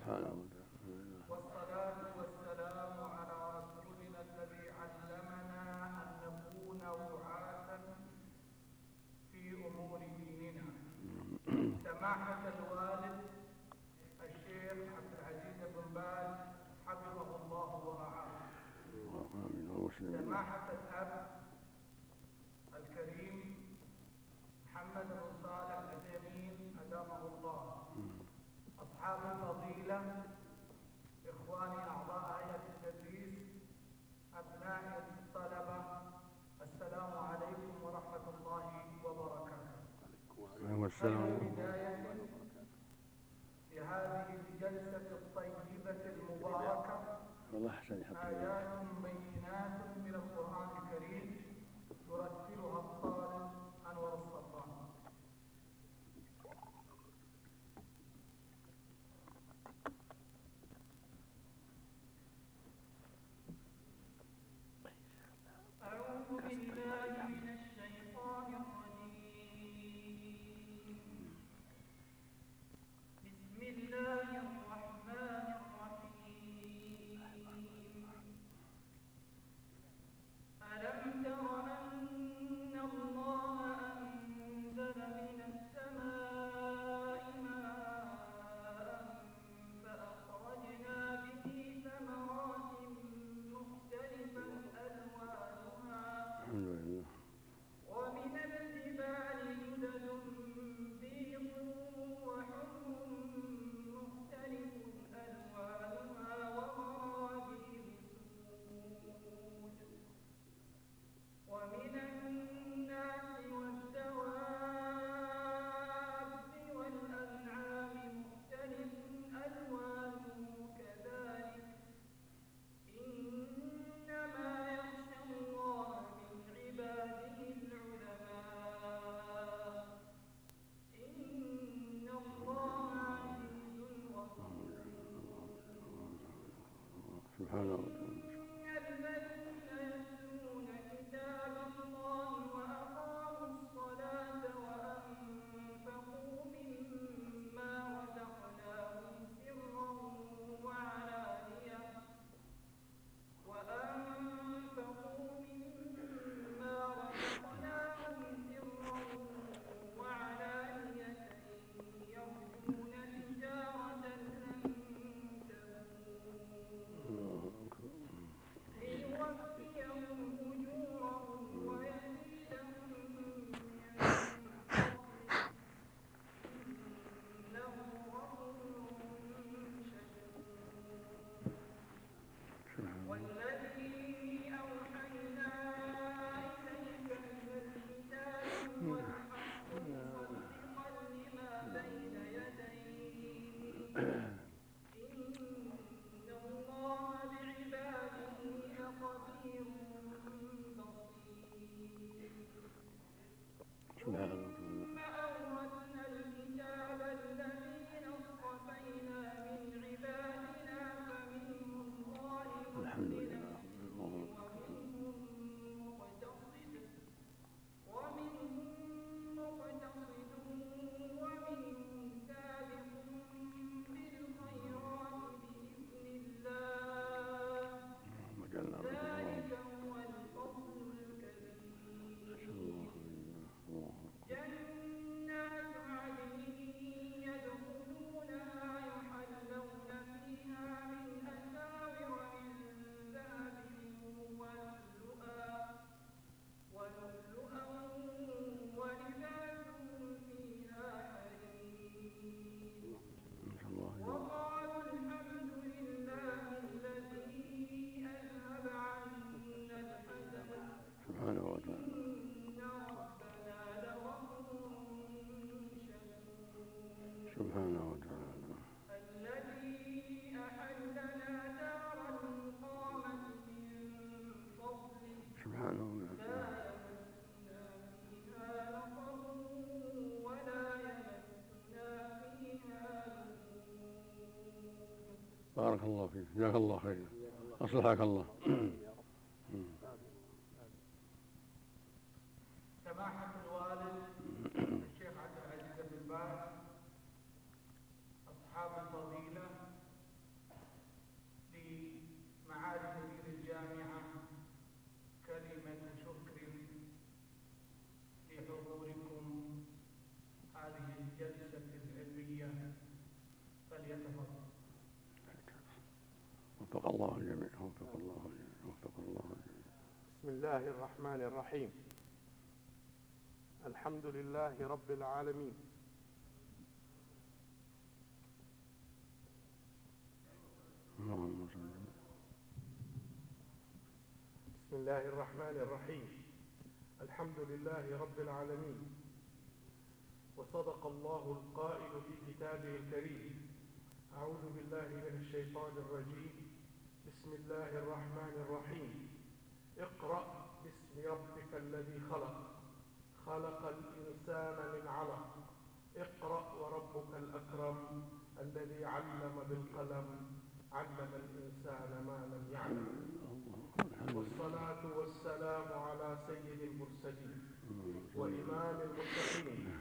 سبحانه وتعالى. والصلاة والسلام على رسولنا الذي علمنا أن نكون وعاة في أمور ديننا. سماحة الوالد الشيخ عبد العزيز بن باز حفظه الله ورعاه. سماحة الأب الكريم محمد بن صالح العثيمين أدامه الله. أصحاب الفضيلة، إخواني أعضاء هيئة التدريس، أبناء الطلبة، السلام عليكم ورحمة الله وبركاته. والسلام بداية لهذه الجلسة الطيبة المباركة آيات بينات من القرآن الكريم يرتلها الطالب أنور الصفان. أعوذ بالله من الشيطان الرجيم. بسم الله الرحمن الرحيم. ألم تر أن الله أنزل من السماء ماء فأخرجنا به ثمرات مختلفا ألوانها ومن الجبال جدد بيض وحمر مختلف ألوانها وغرابيب سود ومن الناس والدواب والأنعام مختلف ألوانه كذلك إنما يخشى الله من عباده العلماء إن الله عزيز غفور. سبحانه وتعالى. الذين يتلون كتاب الله وأقاموا الصلاة وأنفقوا مما رزقناهم سرا وعلانية يرجون تجارة لن تبور ليوفيهم أجورهم ويزيدهم من فضله إنه غفور شكور. والذي أوحينا إليك من الكتاب هو الحق مصدقا لما بين يديه إن الله بعباده لخبير بصير. ثم أورثنا الكتاب الذين اصطفينا من عبادنا فمنهم ظالم لنفسه ومنهم مقتصد ومنهم سابق بالخيرات بإذن الله ذلك هو الفضل الكبير. جنات عدن يدخلونها يحلون فيها من أساور من ذهب ولؤلؤا ولباسهم فيها حرير. وقالوا الحمد لله الذي أذهب عنا الحزن سبحانه وتعالى. إن ربنا لغفور شكور. سبحانه وتعالى. الذي أحلنا دار المقامة من فضله سبحانه لا وتعالى. يمسنا فيها نصب ولا يمسنا فيها لغوب. بارك الله فيك، جزاك الله خيرا، أصلحك الله. سماحة الوالد الشيخ عبد العزيز بن باز، أصحاب الفضيلة، وفق الله الجميع، وفق الله الجميع، وفق الله الجميع. بسم الله الرحمن الرحيم. الحمد لله رب العالمين، اللهم صل وسلم. بسم الله الرحمن الرحيم. الحمد لله رب العالمين، وصدق الله القائل في كتابه الكريم: أعوذ بالله من الشيطان الرجيم. بسم الله الرحمن الرحيم. اقرأ باسم ربك الذي خلق، خلق الإنسان من علق، اقرأ وربك الأكرم الذي علم بالقلم، علم الإنسان ما لم يعلم. والصلاة والسلام على سيد المرسلين وإمام المتقين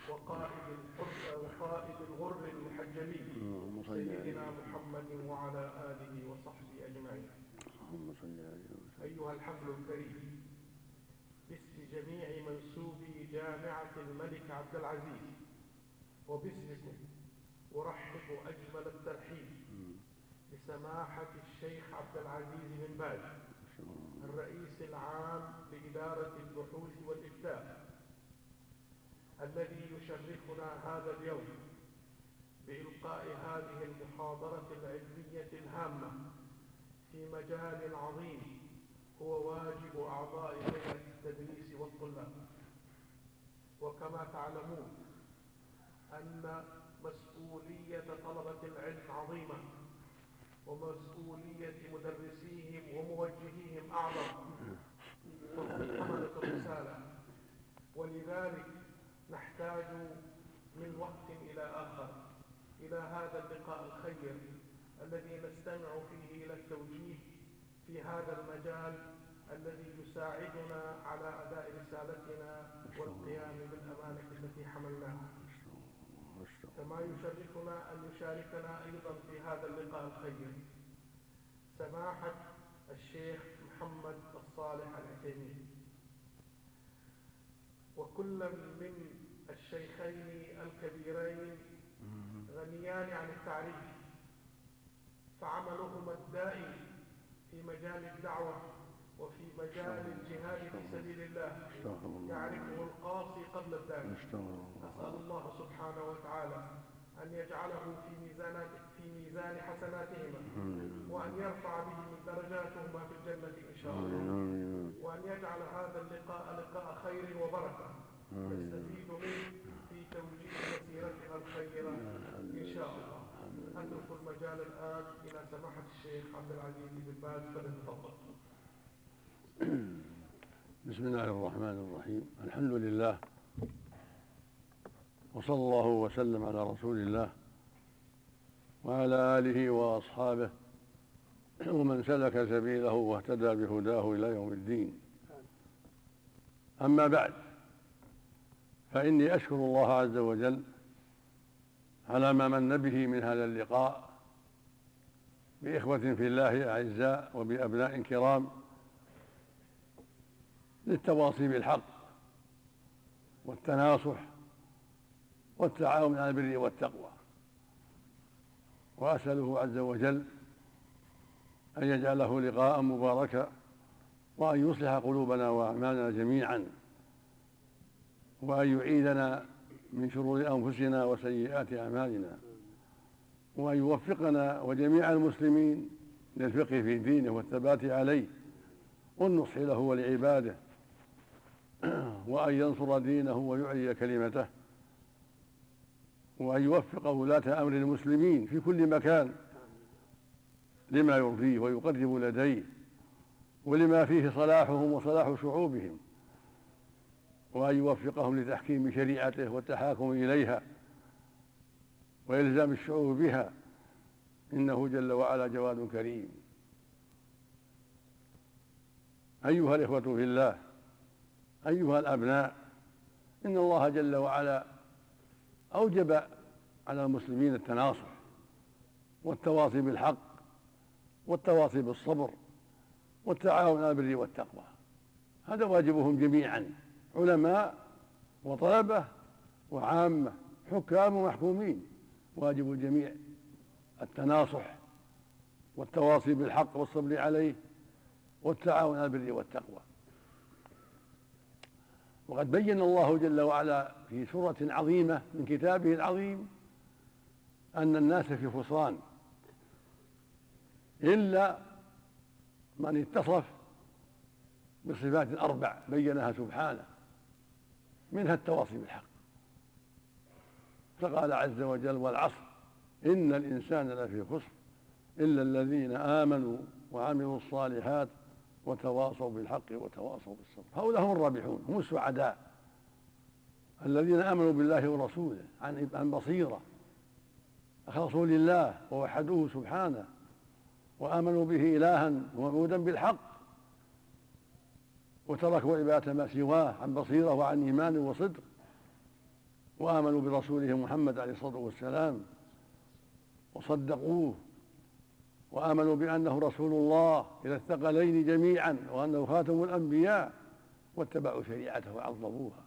وقائد الغر المحجلين سيدنا محمد وعلى آله وصحبه أجمعين. أيها الحفل الكريم، باسم جميع منسوبي جامعة الملك عبد العزيز وباسمكم أرحب أجمل الترحيب بسماحة الشيخ عبد العزيز بن باز، الرئيس العام لإدارة البحوث والإفتاء، الذي يشرفنا هذا اليوم بإلقاء هذه المحاضرة العلمية الهامة في مجال عظيم هو واجب أعضاء هيئة التدريس والطلاب. وكما تعلمون أن مسؤولية طلبة العلم عظيمة، ومسؤولية مدرسيهم وموجهيهم أعظم، وهم حملة الرسالة. ولذلك نحتاج من وقت إلى آخر إلى هذا اللقاء الخير الذي نستمع فيه إلى التوجيه في هذا المجال الذي يساعدنا على أداء رسالتنا والقيام بالأمانة التي حملناها. كما يشرفنا أن يشاركنا أيضا في هذا اللقاء الخير سماحة الشيخ محمد الصالح العثيمين، وكل من الشيخين الكبيرين غنيان عن التعريف، فعملهما الدائم في مجال الدعوة وفي مجال الجهاد في سبيل الله يعرفه القاصي قبل الداعي. نسأل الله سبحانه وتعالى أن يجعله في ميزان حسناتهما، وأن يرفع به من درجاتهما في الجنة إن شاء الله، وأن يجعل هذا اللقاء لقاء خير وبركة نستفيد منه في توجيه مسيرتنا الخيرة إن شاء الله. أترك المجال الآن إلى سماحة الشيخ عبد العزيز بن باز، فليتفضل. بسم الله الرحمن الرحيم. الحمد لله، وصلى الله وسلم على رسول الله وعلى آله وأصحابه ومن سلك سبيله واهتدى بهداه إلى يوم الدين. أما بعد، فإني أشكر الله عز وجل على ما من به من هذا اللقاء بإخوة في الله أعزاء وبأبناء كرام للتواصي بالحق والتناصح والتعاون على البر والتقوى. وأسأله عز وجل أن يجعله لقاء مباركا، وأن يصلح قلوبنا وأعمالنا جميعا، وأن يعيذنا من شرور أنفسنا وسيئات أعمالنا، وأن يوفقنا وجميع المسلمين للفقه في دينه والثبات عليه والنصح له ولعباده، وأن ينصر دينه ويعلي كلمته، وأن يوفق ولاة أمر المسلمين في كل مكان لما يرضيه ويقرب لديه ولما فيه صلاحهم وصلاح شعوبهم، وأن يوفقهم لتحكيم شريعته والتحاكم إليها وإلزام الشعوب بها، إنه جل وعلا جواد كريم. أيها الإخوة في الله، أيها الأبناء، إن الله جل وعلا أوجب على المسلمين التناصح والتواصي بالحق والتواصي بالصبر والتعاون على البر والتقوى. هذا واجبهم جميعا، علماء وطلبة وعامة، حكام ومحكومين. واجب الجميع التناصح والتواصي بالحق والصبر عليه والتعاون على البر والتقوى. وقد بين الله جل وعلا في سورة عظيمة من كتابه العظيم أن الناس في خسران إلا من اتصف بصفات أربع بينها سبحانه، منها التواصي بالحق، فقال عز وجل: والعصر إن الإنسان لفي خسر إلا الذين آمنوا وعملوا الصالحات وتواصوا بالحق وتواصوا بالصبر. هؤلاء هم الرابحون، هم السعداء، الذين آمنوا بالله ورسوله عن بصيرة، أخلصوا لله ووحدوه سبحانه وآمنوا به إلها ومعبودا بالحق، وتركوا عبادة ما سواه عن بصيرة وعن إيمان وصدق، وآمنوا برسوله محمد عليه الصلاة والسلام وصدقوه، وآمنوا بأنه رسول الله إلى الثقلين جميعا وأنه خاتم الأنبياء، واتبعوا شريعته وعظموها،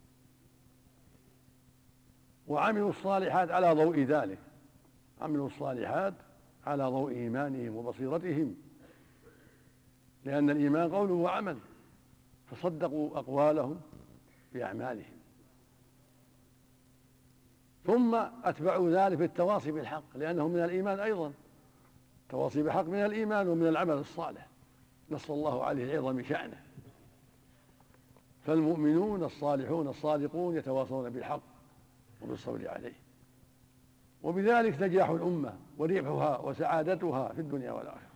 وعملوا الصالحات على ضوء ذلك، عملوا الصالحات على ضوء إيمانهم وبصيرتهم، لأن الإيمان قول وعمل، فصدقوا أقوالهم بأعمالهم، ثم أتبعوا ذلك بالتواصي بالحق، لأنه من الإيمان أيضا، التواصي بالحق من الإيمان ومن العمل الصالح، نص الله عليه عظم شأنه. فالمؤمنون الصالحون الصادقون يتواصون بالحق وبالصبر عليه، وبذلك نجاح الأمة وربحها وسعادتها في الدنيا والآخرة.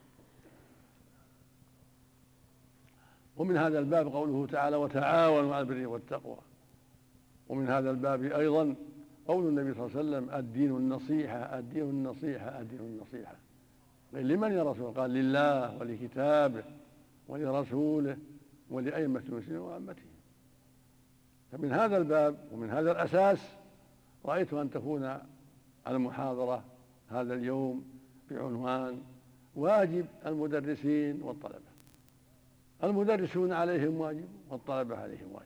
ومن هذا الباب قوله تعالى: وتعاونوا على البر والتقوى. ومن هذا الباب أيضا قول النبي صلى الله عليه وسلم: الدين النصيحة، الدين النصيحة، الدين النصيحة. قيل: لمن يا رسول الله؟ قال: لله ولكتابه ولرسوله ولأئمة المسلمين وعامتهم. فمن هذا الباب ومن هذا الأساس رأيت أن تكون المحاضرة هذا اليوم بعنوان: واجب المدرسين والطلبة. المدرسون عليهم واجب والطلبة عليهم واجب.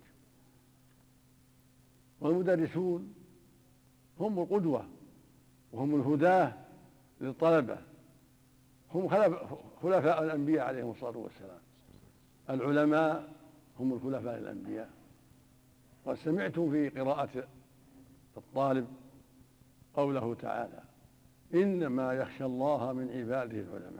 والمدرسون هم القدوة وهم الهداة للطلبة، هم خلفاء الأنبياء عليهم الصلاة والسلام. العلماء هم الخلفاء الأنبياء. وسمعتم في قراءة الطالب قوله تعالى: إنما يخشى الله من عباده العلماء.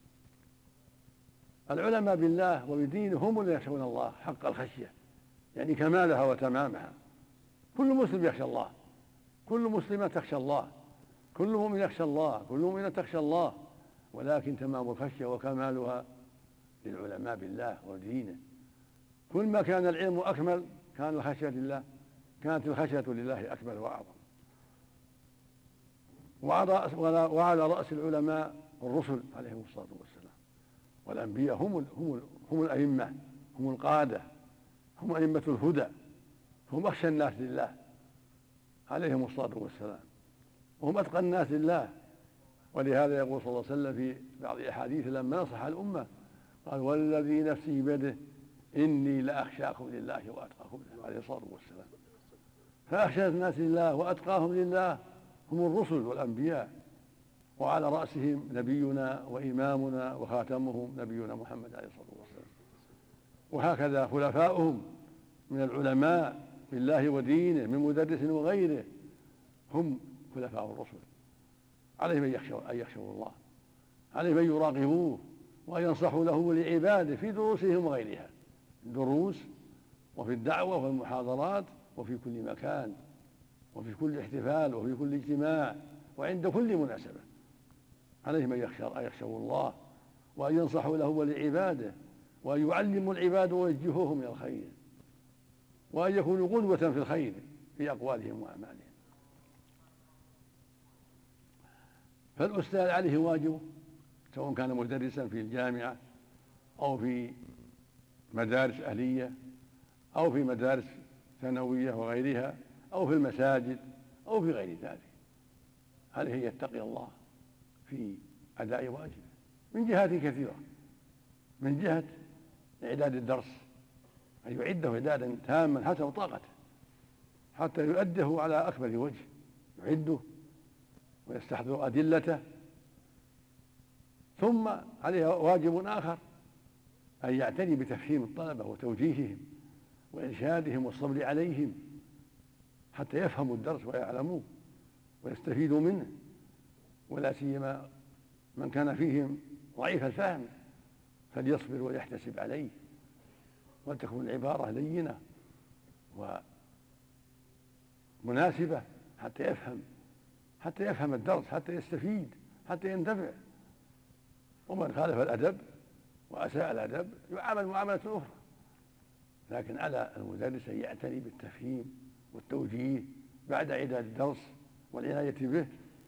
العلماء بالله وبدينه هم الذين يخشون الله حق الخشية، يعني كمالها وتمامها. كل مسلم يخشى الله، كل مسلمة تخشى الله، كل مؤمن يخشى الله، كل مؤمنة تخشى الله، ولكن تمام الخشية وكمالها للعلماء بالله ودينه. كل ما كان العلم أكمل كان الخشية لله، كانت الخشية لله أكمل وأعظم. وعلى رأس العلماء الرسل عليهم الصلاة والسلام، والأنبياء هم الأئمة، هم القادة، هم أئمة الهدى، هم أخشى الناس لله عليهم الصلاة والسلام، وهم أتقى الناس لله. ولهذا يقول صلى الله عليه وسلم في بعض الأحاديث لما نصح الأمة قال: والذي نفسي بيده إني لأخشاكم لله وأتقاكم له، عليه الصلاة والسلام. فأخشى الناس لله وأتقاهم لله هم الرسل والأنبياء، وعلى رأسهم نبينا وإمامنا وخاتمهم نبينا محمد عليه الصلاة والسلام. وهكذا خلفاؤهم من العلماء بالله ودينه من مدرس وغيره هم خلفاء الرسل، عليهم أن يخشوا الله، عليهم أن يراقبوه وأن ينصحوا له ولعباده في دروسهم وغيرها، الدروس وفي الدعوة والمحاضرات وفي كل مكان وفي كل احتفال وفي كل اجتماع وعند كل مناسبة. عليهم أن يخشوا الله وأن ينصحوا له ولعباده وأن يعلموا العباد ويوجهوهم إلى الخير، وأن يكونوا قدوة في الخير في أقوالهم وأعمالهم. فالأستاذ عليه واجبه، سواء كان مدرسا في الجامعة أو في مدارس أهلية أو في مدارس ثانوية وغيرها أو في المساجد أو في غير ذلك، عليه أن يتقي الله في أداء واجبه من جهات كثيرة. من جهة إعداد الدرس، أن يعده إعدادا تاما حسب طاقته حتى يؤده على أكمل وجه، يعده ويستحضر أدلته، ثم عليه واجب آخر، أن يعتني بتفهيم الطلبة وتوجيههم وإرشادهم والصبر عليهم حتى يفهموا الدرس ويعلموه ويستفيدوا منه، ولا سيما من كان فيهم ضعيف الفهم فليصبر وليحتسب عليه، ولتكن العبارة لينة ومناسبة حتى يفهم الدرس، حتى يستفيد، حتى ينتفع. ومن خالف الأدب وأساء الأدب يعامل معاملة أخرى. لكن على المدرس أن يعتني بالتفهيم والتوجيه بعد إعداد الدرس والعناية به،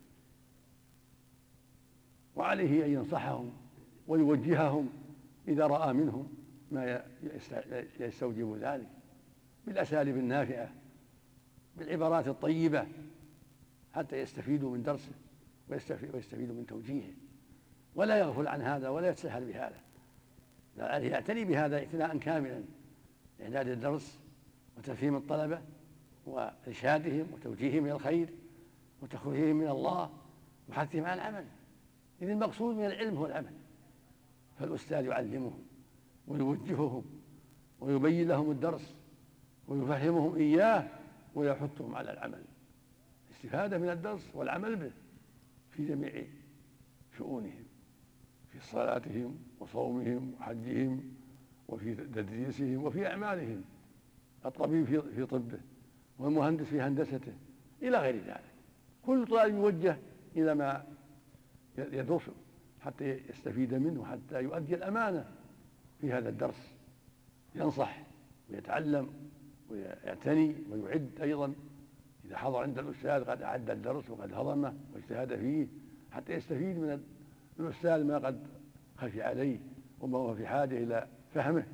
وعليه أن ينصحهم ويوجههم إذا رأى منهم ما يستوجب ذلك بالأساليب النافعة بالعبارات الطيبة حتى يستفيدوا من درسه ويستفيدوا من توجيهه، ولا يغفل عن هذا ولا يتساهل بهذا، بل عليه يعتني بهذا اعتناء كاملا، إعداد الدرس وتفهيم الطلبة وإرشادهم وتوجيههم إلى الخير وتخويفهم من الله وحثهم على العمل. إذ المقصود من العلم هو العمل، فالأستاذ يعلمهم ويوجههم ويبين لهم الدرس ويفهمهم إياه ويحثهم على العمل، الاستفادة من الدرس والعمل به في جميع شؤونهم، في صلاتهم وصومهم وحجهم وفي تدريسهم وفي أعمالهم، الطبيب في طبه والمهندس في هندسته إلى غير ذلك. كل طالب يوجه إلى ما يدرسه حتى يستفيد منه، حتى يؤدي الأمانة في هذا الدرس، ينصح ويتعلم ويعتني ويعد أيضا إذا حضر عند الأستاذ قد أعد الدرس وقد هضمه واجتهد فيه حتى يستفيد من الأستاذ ما قد خفي عليه وما هو في حاجة إلى فهمه.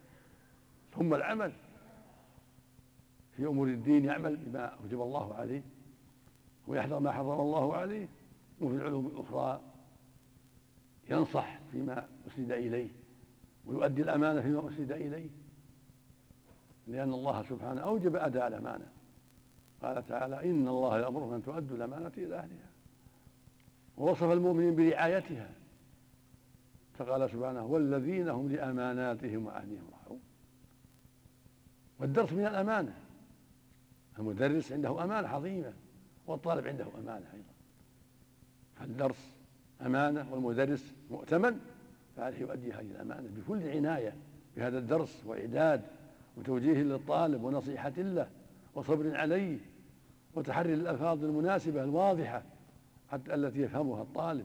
ثم العمل في أمور الدين، يعمل بما أوجب الله عليه ويحذر ما حرم الله عليه، وفي العلوم الأخرى ينصح فيما أسند إليه ويؤدي الأمانة فيما أسند إليه، لأن الله سبحانه أوجب أداء الأمانة، قال تعالى: إن الله يأمركم أن تؤدوا الأمانة إلى أهلها، ووصف المؤمنين برعايتها فقال سبحانه: والذين هم لأماناتهم وعهدهم راعون. والدرس من الأمانة، المدرس عنده أمانة عظيمة والطالب عنده أمانة أيضا، فالدرس أمانة والمدرس مؤتمن، فعليه يؤدي هذه الأمانة بكل عناية بهذا الدرس وإعداد وتوجيه للطالب ونصيحة له وصبر عليه وتحري الألفاظ المناسبة الواضحة حتى التي يفهمها الطالب.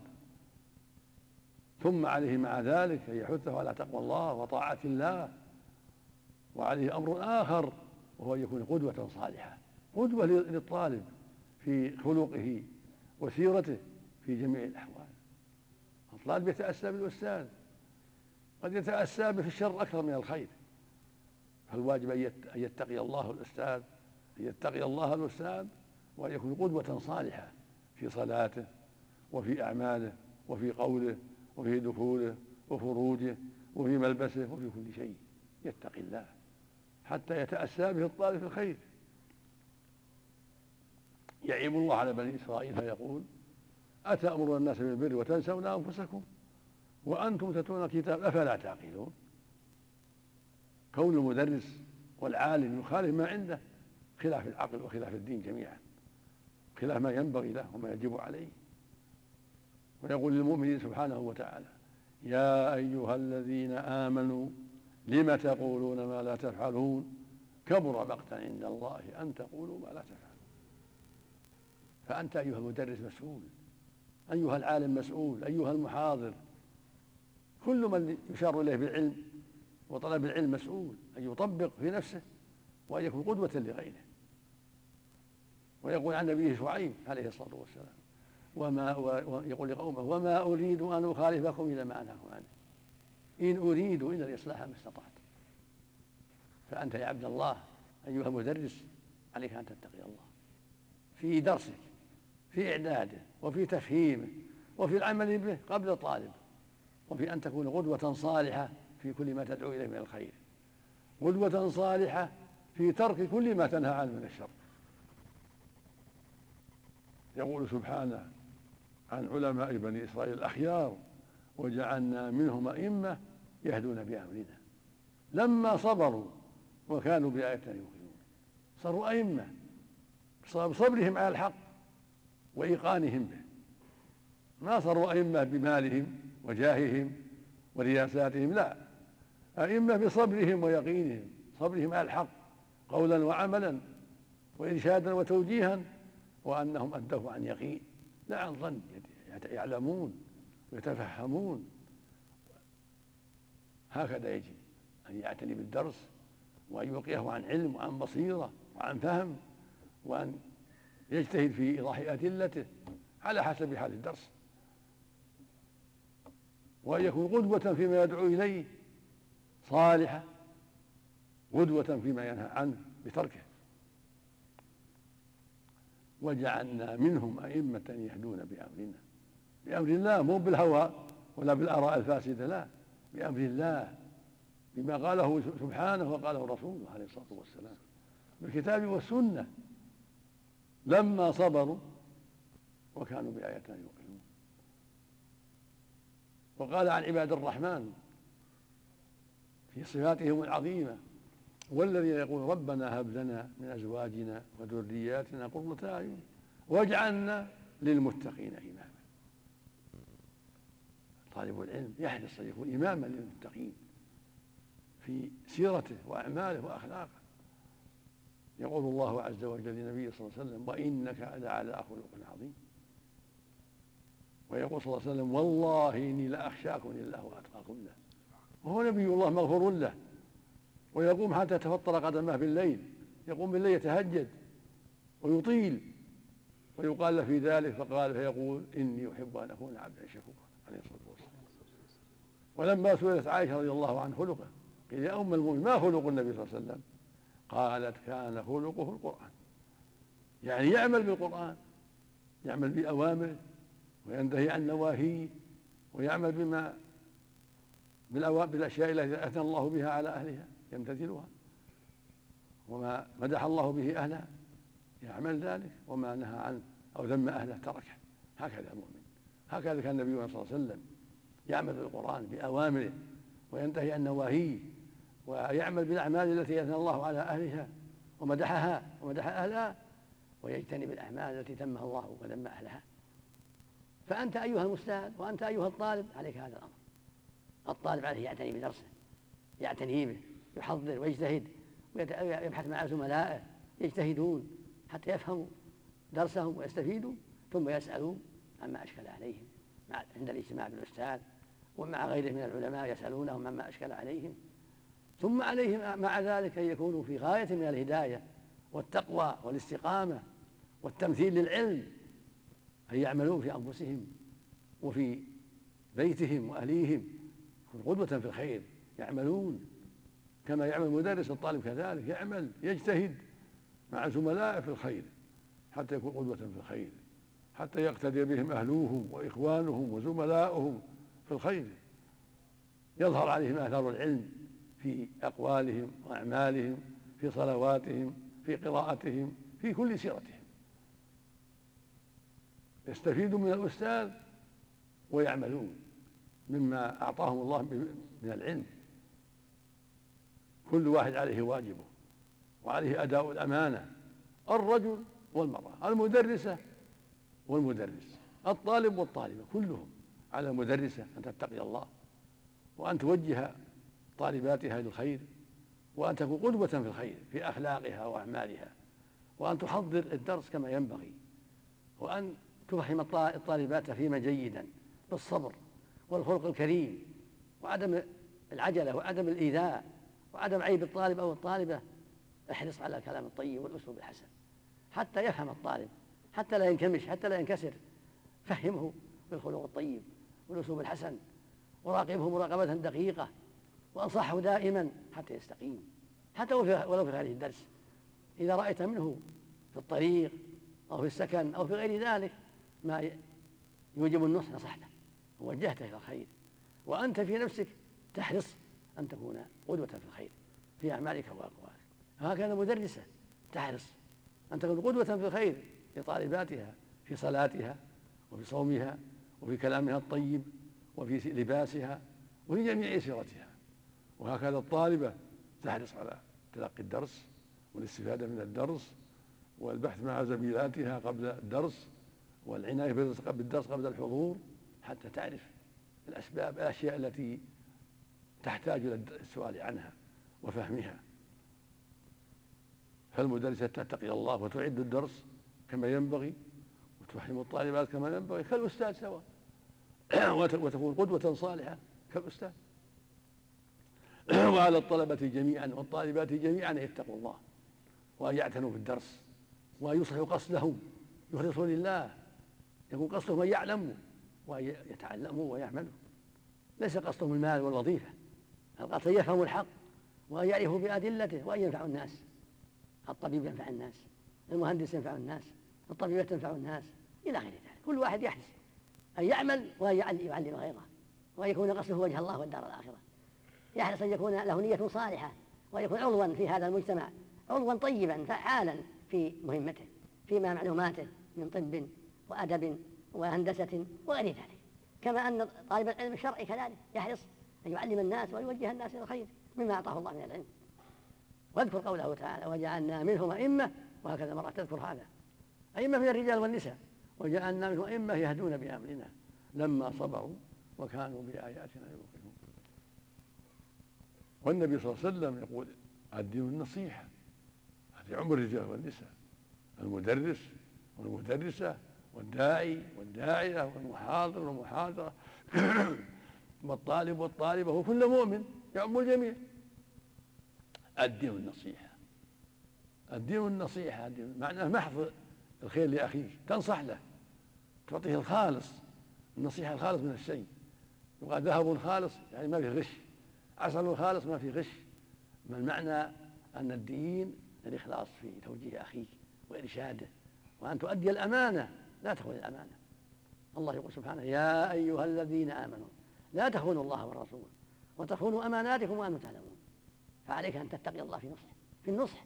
ثم عليه مع ذلك أن يحثه على تقوى الله وطاعة الله، وعليه أمر آخر وهو أن يكون قدوة صالحة، قدوة للطالب في خلقه وسيرته في جميع الأحوال. الطالب يتأسى بالأستاذ، قد يتأسى به في الشر أكثر من الخير، فالواجب أن يتقي الله الأستاذ وأن يكون قدوة صالحة في صلاته وفي أعماله وفي قوله وفي دخوله وخروجه وفي ملبسه وفي كل شيء، يتقي الله حتى يتأسى به الطالب في الخير. يعيب الله على بني إسرائيل فيقول: أتأمرون الناس بالبر وتنسون أنفسكم وأنتم تتلون الكتاب أفلا تعقلون. كون المدرس والعالم يخالف ما عنده خلاف العقل وخلاف الدين جميعا، خلاف ما ينبغي له وما يجب عليه. ويقول للمؤمنين سبحانه وتعالى: يا أيها الذين آمنوا لم تقولون ما لا تفعلون كبر مقتا عند الله أن تقولوا ما لا تفعلون. فأنت أيها المدرس مسؤول، أيها العالم مسؤول، أيها المحاضر، كل من يشار إليه بالعلم وطلب العلم مسؤول أن يطبق في نفسه وأن يكون قدوة لغيره. ويقول عن نبيه شعيب عليه الصلاة والسلام ويقول لقومه: وما أريد أن أخالفكم إلى ما أنهاكم عنه إن أريد إلا الإصلاح ما استطعت. فأنت يا عبد الله أيها المدرس عليك أن تتقي الله في درسك، في إعداده وفي تفهيمه وفي العمل به قبل الطالب، وفي أن تكون قدوة صالحة في كل ما تدعو إليه من الخير، قدوة صالحة في ترك كل ما تنهى عنه من الشر. يقول سبحانه عن علماء بني إسرائيل الأخيار: وجعلنا منهم أئمة يهدون بأمرنا لما صبروا وكانوا بآياتنا يوقنون. صاروا أئمة بصبرهم على الحق وإيقانهم به، ما صاروا أئمة بمالهم وجاههم ورياساتهم، لا، أئمة بصبرهم ويقينهم، صبرهم على الحق قولا وعملا وإرشادا وتوجيها، وأنهم أدوه عن يقين لا عن ظن، يعلمون ويتفهمون. هكذا يجب أن يعتني بالدرس وأن يلقيه عن علم وعن بصيرة وعن فهم، وأن يجتهد في إيضاح أدلته على حسب حال الدرس، وأن يكون قدوة فيما يدعو إليه، صالحة، قدوة فيما ينهى عنه بتركه. وجعلنا منهم أئمة يهدون بأمرنا، بأمر الله، مو بالهوى ولا بالآراء الفاسدة، لا، بأمر الله، بما قاله سبحانه وقاله رسوله عليه الصلاة والسلام بالكتاب والسنة، لما صبروا وكانوا بآياتنا يوقنون. وقال عن عباد الرحمن في صفاتهم العظيمة: والذين يقول ربنا هب لنا من أزواجنا وذرياتنا قرة أعين واجعلنا للمتقين إماما. طالب العلم يحرص أن يكون إماما للمتقين في سيرته وأعماله وأخلاقه. يقول الله عز وجل لنبيه صلى الله عليه وسلم: وإنك لعلى خلق عظيم. ويقول صلى الله عليه وسلم: والله إني لأخشاكم لله وأتقاكم له. وهو نبي الله مغفور له، ويقوم حتى تفطر قدمه بالليل، يقوم بالليل يتهجد ويطيل، ويقال له في ذلك فيقول: إني أحب أن أكون عبدا شكورا عليه الصلاة والسلام. ولما سئلت عائشة رضي الله عن خلقه قيل: يا أم المؤمنين ما خلق النبي صلى الله عليه وسلم؟ قالت: كان خلقه القرآن. يعني يعمل بالقرآن، يعمل بأوامره وينتهي عن نواهيه، ويعمل بالأشياء التي أثنى الله بها على أهلها يمتثلها، وما مدح الله به أهلها يعمل ذلك، وما نهى عنه أو ذم أهله تركه. هكذا المؤمن، هكذا كان النبي صلى الله عليه وسلم يعمل بالقرآن بأوامره وينتهي عن نواهيه، ويعمل بالأعمال التي أثنى الله على أهلها ومدح أهلها، ويجتنب الأعمال التي ذمها الله وذم أهلها. فأنت أيها المستاذ وأنت أيها الطالب عليك هذا الأمر. الطالب عليه يعتني بدرسه، يعتني به، يحضر ويجتهد ويبحث مع زملائه يجتهدون حتى يفهموا درسهم ويستفيدوا، ثم يسألون عما أشكل عليهم عند الاجتماع بالأستاذ، ومع غيره من العلماء يسألونهم عما أشكل عليهم. ثم عليهم مع ذلك أن يكونوا في غاية من الهداية والتقوى والاستقامة والتمثيل للعلم، أن يعملون في أنفسهم وفي بيتهم وأهليهم، يكون قدوة في الخير، يعملون كما يعمل مدرس الطالب، كذلك يعمل يجتهد مع زملائه في الخير حتى يكون قدوة في الخير، حتى يقتدي بهم أهلوهم وإخوانهم وزملاؤهم في الخير، يظهر عليهم آثار العلم في أقوالهم وأعمالهم، في صلواتهم، في قراءتهم، في كل سيرتهم. يستفيدون من الأستاذ ويعملون مما أعطاهم الله من العلم. كل واحد عليه واجبه وعليه أداء الأمانة، الرجل والمرأة، المدرسة والمدرس، الطالب والطالبة، كلهم على المدرسة أن تتقي الله وأن توجه طالباتها للخير، وأن تكون قدوة في الخير في أخلاقها وأعمالها، وأن تحضر الدرس كما ينبغي، وأن تفهم الطالبات فيما جيدا بالصبر والخلق الكريم وعدم العجلة وعدم الإيذاء وعدم عيب الطالب أو الطالبة. احرص على الكلام الطيب والأسلوب الحسن حتى يفهم الطالب، حتى لا ينكمش، حتى لا ينكسر. فهمه بالخلق الطيب والأسلوب الحسن، وراقبه مراقبة دقيقة، وأنصحه دائما حتى يستقيم، حتى ولو في خارج الدرس. إذا رأيت منه في الطريق أو في السكن أو في غير ذلك ما يوجب النصح نصحته ووجهته إلى الخير، وأنت في نفسك تحرص أن تكون قدوة في الخير في أعمالك وأقوالك. هكذا مدرسة تحرص أن تكون قدوة في الخير لطالباتها في صلاتها وفي صومها وفي كلامها الطيب وفي لباسها وفي جميع سيرتها. وهكذا الطالبة تحرص على تلقي الدرس والاستفادة من الدرس والبحث مع زميلاتها قبل الدرس والعناية بالدرس قبل الحضور، حتى تعرف الأشياء التي تحتاج إلى السؤال عنها وفهمها. فالمدرسة تتقي الله وتعد الدرس كما ينبغي وتفهم الطالبات كما ينبغي كالأستاذ سواء وتكون قدوة صالحة كالأستاذ. وعلى الطلبة جميعا والطالبات جميعا أن يتقوا الله وأن يعتنوا بالدرس وأن يصلحوا قصدهم، يخلصوا لله، يكون قصدهم أن يعلموا وأن يتعلموا ويعملوا، ليس قصدهم المال والوظيفة، القصد أن يفهموا الحق وأن يعرفوا بأدلته وأن ينفعوا الناس. الطبيب ينفع الناس، المهندس ينفع الناس، الطبيبة تنفع الناس، إلى غير ذلك. كل واحد يحرص أن يعمل وأن يعلم غيره وأن يكون قصده وجه الله والدار الآخرة. يحرص أن يكون له نية صالحة وأن يكون عضوا في هذا المجتمع، عضوا طيبا فعالا في مهمته، فيما معلوماته من طب وأدب وهندسة وغير ذلك. كما أن طالب العلم الشرعي كذلك يحرص أن يعلم الناس ويوجه الناس إلى الخير مما أعطاه الله من العلم. واذكر قوله تعالى وجعلنا منهم أئمة، وهكذا مرة تذكر هذا، أئمة من الرجال والنساء، وجعلنا منهم أئمة يهدون بأمرنا لما صبروا وكانوا بآياتنا يوقنون. والنبي صلى الله عليه وسلم يقول الدين النصيحة، هذا يعم الرجال والنساء، المدرس والمدرسة والداعي والداعية والمحاضر والمحاضرة والطالب والطالبة وكل مؤمن، يعم الجميع. الدين النصيحة، الدين النصيحة، معناه محض الخير لأخيك، تنصح له، تعطيه الخالص، النصيحة الخالص من الشيء. يقال ذهب خالص يعني ما فيه غش، عسل خالص ما فيه غش. ما المعنى أن الدين الإخلاص في توجيه أخيك وإرشاده، وأن تؤدي الأمانة لا تخون الأمانة. الله يقول سبحانه يا أيها الذين آمنوا لا تخونوا الله والرسول وتخونوا أماناتكم وأنتم تعلمون. فعليك أن تتقي الله في النصح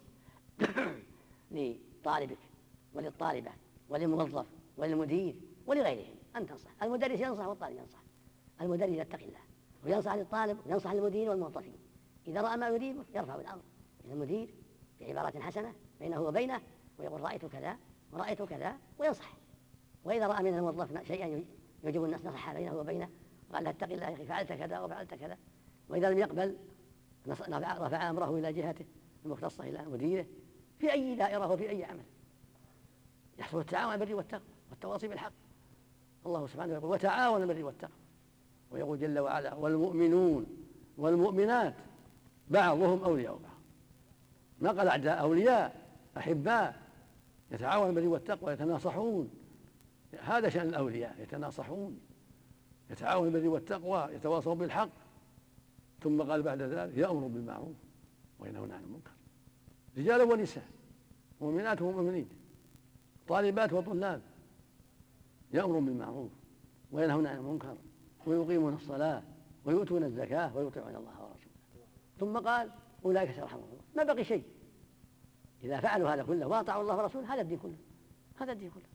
لطالبك وللطالبة وللموظف وللمدير ولغيرهم، أن تنصح. المدرس ينصح والطالب ينصح. المدرس يتقي الله وينصح للطالب وينصح للمدير والموظفين. إذا رأى ما يريبه يرفع الأمر إلى المدير بعبارات حسنة بينه وبينه ويقول رأيت كذا ورأيت كذا وينصح. وإذا رأى من الموظف شيئا يجب الناس نصح بينه وبينه وقال له اتق الله يا أخي فعلت كذا وفعلت كذا. وإذا لم يقبل رفع أمره إلى جهته المختصة إلى مديره في أي دائرة وفي أي عمل. يحصل التعاون على البر والتقوى والتواصي بالحق. الله سبحانه يقول وتعاون على البر والتقوى، ويقول جل وعلا والمؤمنون والمؤمنات بعضهم أولياء بعض. ما قال أعداء، أولياء أحباء، يتعاون على البر والتقوى، يتناصحون. هذا شأن الأولياء، يتناصحون، يتعاون على البر والتقوى، يتواصون بالحق. ثم قال بعد ذلك يأمر بالمعروف وينهون عن المنكر. رجال ونساء، مؤمنات ومؤمنين، طالبات وطلاب، يأمر بالمعروف وينهون عن المنكر ويقيمون الصلاة ويؤتون الزكاة ويطيعون الله ورسوله. ثم قال أولئك سيرحمهم الله. ما بقي شيء. إذا فعلوا هذا كله وأطاعوا الله ورسوله هذا الدين كله، هذا الدين كله.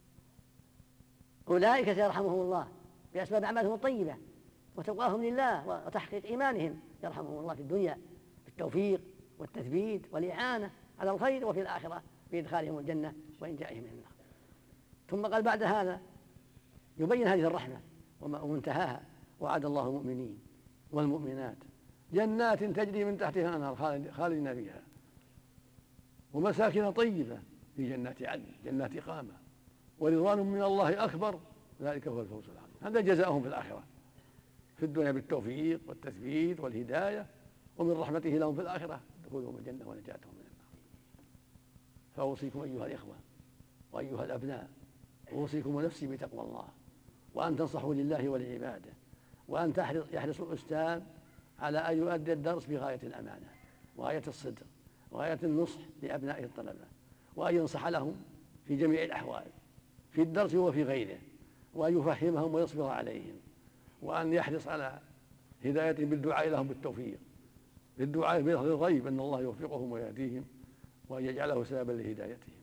أولئك سيرحمهم الله بأسباب أعمالهم الطيبة وتقواهم لله وتحقيق إيمانهم، يرحمهم الله في الدنيا بالتوفيق والتثبيت والإعانة على الخير، وفي الآخرة بإدخالهم الجنة وإنجائهم من النار. ثم قال بعد هذا يبين هذه الرحمة ومنتهاها وعد الله المؤمنين والمؤمنات جنات تجري من تحتها الأنهار خالدين فيها ومساكن طيبة في جنات عدن، جنات إقامة، ورضوان من الله أكبر، ذلك هو الفوز العظيم. هذا جزاؤهم في الآخرة، في الدنيا بالتوفيق والتثبيت والهداية، ومن رحمته لهم في الآخرة دخولهم الجنة ونجاتهم من النار. فأوصيكم أيها الإخوة وأيها الأبناء، أوصيكم ونفسي بتقوى الله، وأن تنصحوا لله ولعباده، وأن يحرص الأستاذ على أن يؤدي الدرس بغاية الأمانة وغاية الصدق وغاية النصح لأبنائه الطلبة، وأن ينصح لهم في جميع الأحوال في الدرس وفي غيره، وأن يفهمهم ويصبر عليهم، وأن يحرص على هدايتهم بالدعاء لهم بالتوفيق، بالدعاء بلفظ الغيب أن الله يوفقهم ويهديهم وأن يجعله سببا لهدايتهم.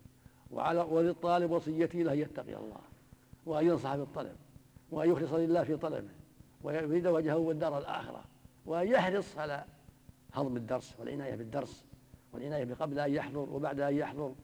وللطالب وصيتي له يتقي الله وأن ينصح بالطلب وأن يخلص لله في طلبه ويريد وجهه والدار الآخرة، وأن يحرص على هضم الدرس والعناية بالدرس والعناية قبل أن يحضر وبعد أن يحضر.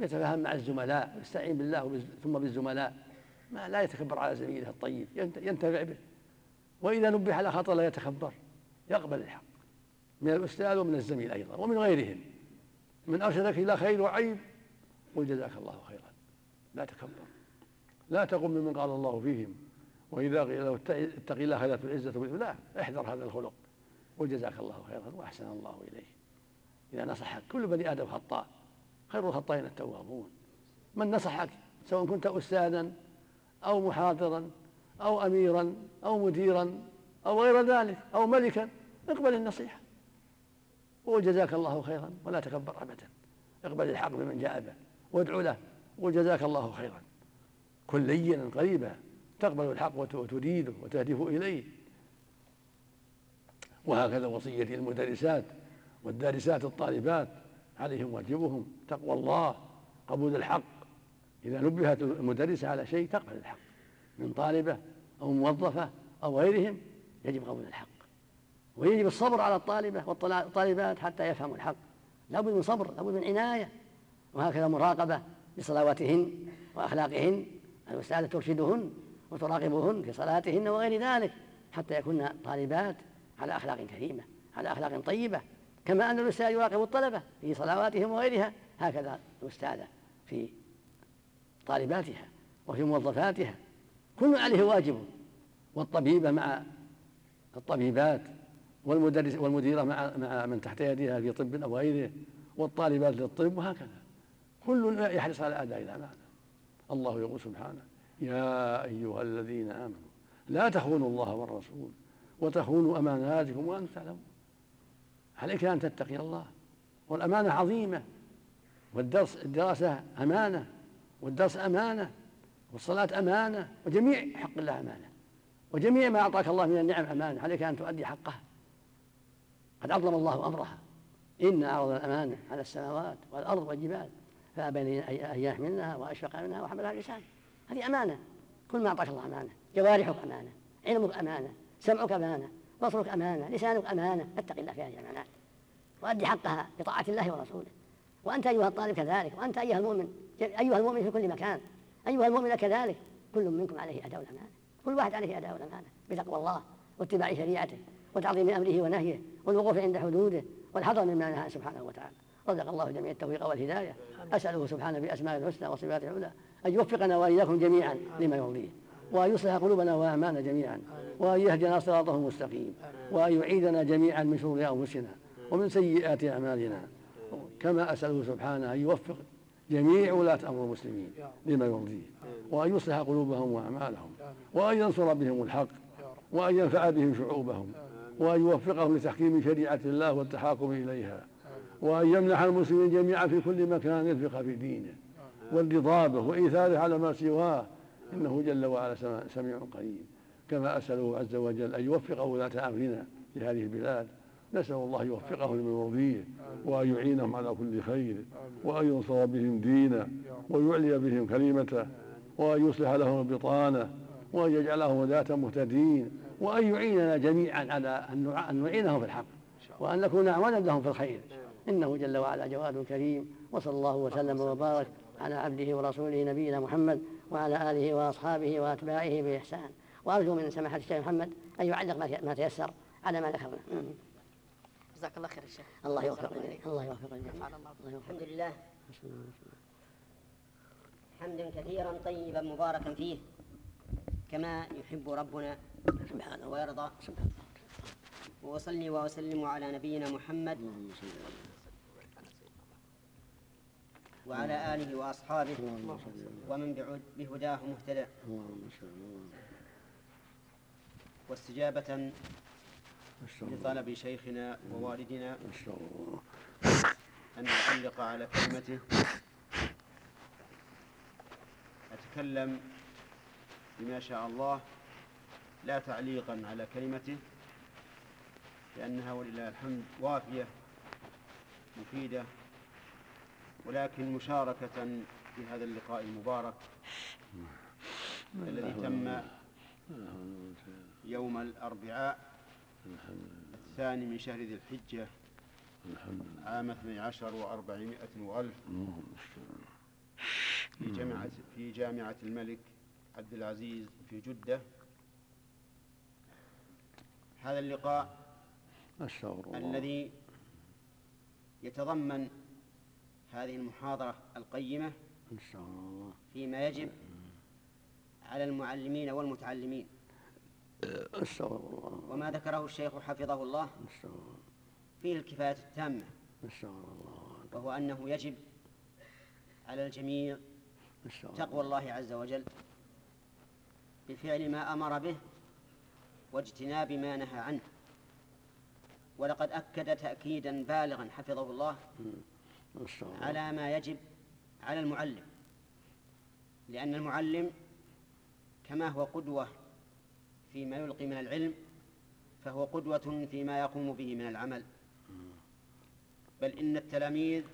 يتفاهم مع الزملاء ويستعين بالله ثم بالزملاء، ما لا يتكبر على زميله الطيب، ينتفع به. وإذا نبه على خطأ لا يتكبر، يقبل الحق من الأستاذ ومن الزميل أيضا ومن غيرهم. من أرشدك إلى خير وعيب قل جزاك الله خيرا، لا تكبر، لا تقم ممن قال الله فيهم. وإذا قيل له اتق الله خذته العزة والعلا احذر هذا الخلق، قل جزاك الله خيرا وأحسن الله إليه. إذا نصحك، كل بني آدم خطاء، خير الخطائين التوابون. من نصحك سواء كنت أستاذا أو محاضرا أو أميرا أو مديرا أو غير ذلك أو ملكا، اقبل النصيحة وقل جزاك الله خيرا ولا تكبر أبدا. اقبل الحق بمن جاء به وادعو له وقل جزاك الله خيرا. كن لينا قريبا تقبل الحق وتريده وتهدف إليه. وهكذا وصية المدرسات والدارسات الطالبات، عليهم واجبهم تقوى الله، قبول الحق. إذا نبهت المدرسة على شيء تقبل الحق من طالبة أو موظفة أو غيرهم، يجب قبول الحق، ويجب الصبر على الطالبة والطالبات حتى يفهموا الحق. لابد من صبر، لابد من عناية. وهكذا مراقبة لصلواتهن وأخلاقهن، الأستاذة ترشدهن وتراقبهن في صلاتهن وغير ذلك، حتى يكون طالبات على أخلاق كريمة، على أخلاق طيبة، كما أن الأستاذ يراقب الطلبة في صلواتهم وغيرها، هكذا الأستاذة في طالباتها وفي موظفاتها، كل عليه واجب. والطبيبة مع الطبيبات، والمدرس والمديرة مع من تحت يدها في طب أو غيره، والطالبات للطب، وهكذا كل يحرص على أداء الأمانة. الله يقول سبحانه: يا أيها الذين آمنوا لا تخونوا الله والرسول وتخونوا أماناتكم وأنتم تعلمون. عليك أن تتقي الله، والأمانة عظيمة، الدراسة أمانة، والدرس أمانة، والصلاة أمانة، وجميع حق الله أمانة، وجميع ما أعطاك الله من النعم أمانة، عليك أن تؤدي حقها. قد عظم الله أمرها: إن عرض الأمانة على السماوات والأرض والجبال فأبين أن يحملنها وأشفق منها وحملها الإنسان. هذه أمانة، كل ما أعطاك الله أمانة. جوارحك أمانة، علمك أمانة، سمعك أمانة، بصرك أمانة، لسانك أمانة. اتق الله في هذه الأمانات وأدي حقها بطاعة الله ورسوله. وأنت أيها الطالب كذلك، وأنت أيها المؤمن في كل مكان، أيها المؤمن كذلك، كل منكم عليه أداء الأمانة، كل واحد عليه أداء الأمانة بتقوى الله واتباع شريعته وتعظيم أمره ونهيه والوقوف عند حدوده والحذر مما نهى سبحانه وتعالى. رزق الله جميع التوفيق والهداية. أسأله سبحانه بأسماء الحسنى وصفاته العلى أن يوفقنا وإياكم جميعا لما يرضيه، وأن يصلح قلوبنا وأعمالنا جميعا، وأن يهدنا صراطه المستقيم، وأن يعيذنا جميعا من شرور أنفسنا ومن سيئات أعمالنا. كما أسأله سبحانه أن يوفق جميع ولاة أمر المسلمين لما يرضيه، وأن يصلح قلوبهم وأعمالهم، وأن ينصر بهم الحق، وأن ينفع بهم شعوبهم، وأن يوفقهم لتحكيم شريعة الله والتحاكم إليها، وأن يمنح المسلمين جميعا في كل مكان الفقه في دينه والرضا به وإيثاره على ما سواه، إنه جل وعلا سميع قريب. كما أسأله عز وجل أن يوفق ولاة أمرنا لهذه البلاد، نسأل الله يوفقهم لما يرضيه، وأن يعينهم على كل خير، وأن ينصر بهم دينه، ويعلي بهم كلمته، وأن يصلح لهم البطانة، وأن يجعلهم هداة مهتدين، وأن يعيننا جميعا على أن نعينهم في الحق، وأن نكون أعوانا لهم في الخير، إنه جل وعلا جواد كريم. وصلى الله وسلم وبارك على عبده ورسوله نبينا محمد وعلى آله وأصحابه وأتباعه بإحسان. وأرجو من سماحة الشيخ محمد أن يعلق ما تيسر على ما ذكرنا. جزاك الله خير الشيخ. الله يوفقك، الله يوفقك. الحمد لله حمدا كثيرا طيبا مباركا فيه كما يحب ربنا سبحانه ويرضى. وأصلي وأسلم على نبينا محمد وعلى آله وأصحابه ومن بهداه مهتدى. واستجابة لطلب شيخنا ووالدنا أن أعلق على كلمته، أتكلم بما شاء الله لا تعليقا على كلمته، لأنها ولله الحمد وافية مفيدة، ولكن مشاركة في هذا اللقاء المبارك الذي تم يوم الأربعاء 2 من شهر ذي الحجة عام 12 و400 وألف في جامعة الملك عبد العزيز في جدة. هذا اللقاء الذي يتضمن هذه المحاضرة القيمة فيما يجب على المعلمين والمتعلمين، وما ذكره الشيخ حفظه الله فيه الكفاية التامة، وهو أنه يجب على الجميع تقوى الله عز وجل بفعل ما أمر به واجتناب ما نهى عنه. ولقد أكد تأكيدا بالغا حفظه الله على ما يجب على المعلم، لأن المعلم كما هو قدوة فيما يلقي من العلم فهو قدوة فيما يقوم به من العمل. بل إن التلاميذ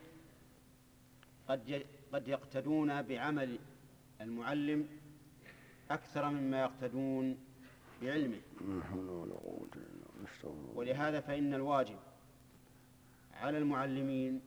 قد يقتدون بعمل المعلم أكثر مما يقتدون بعلمه. ولهذا فإن الواجب على المعلمين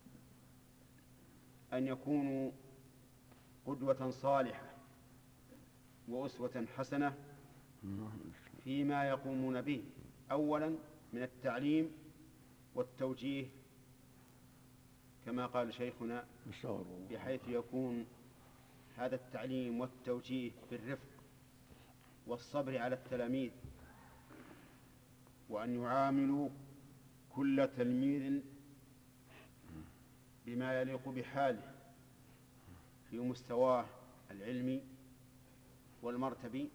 أن يكونوا قدوة صالحة وأسوة حسنة فيما يقومون به، أولا من التعليم والتوجيه كما قال شيخنا، بحيث يكون هذا التعليم والتوجيه بالرفق والصبر على التلاميذ، وأن يعاملوا كل تلميذ بما يليق بحاله في مستواه العلمي والمرتبي.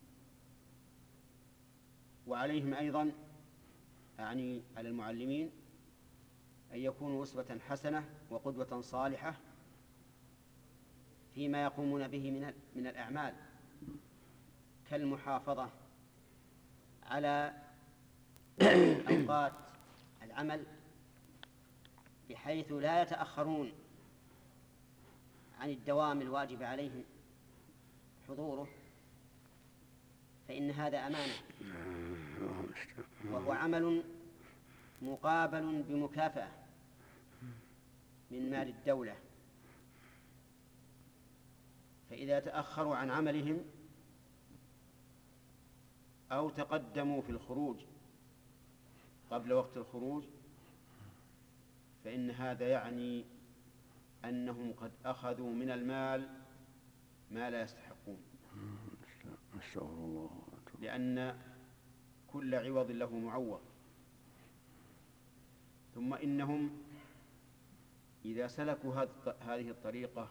وعليهم أيضا، أعني على المعلمين، أن يكونوا أسوة حسنة وقدوة صالحة فيما يقومون به من الأعمال، كالمحافظة على أوقات العمل بحيث لا يتأخرون عن الدوام الواجب عليهم حضوره، فإن هذا أمانة، وهو عمل مقابل بمكافأة من مال الدولة. فإذا تأخروا عن عملهم أو تقدموا في الخروج قبل وقت الخروج فإن هذا يعني أنهم قد أخذوا من المال ما لا يستحقون، لأن كل عوض له معوض. ثم إنهم إذا سلكوا هذه الطريقة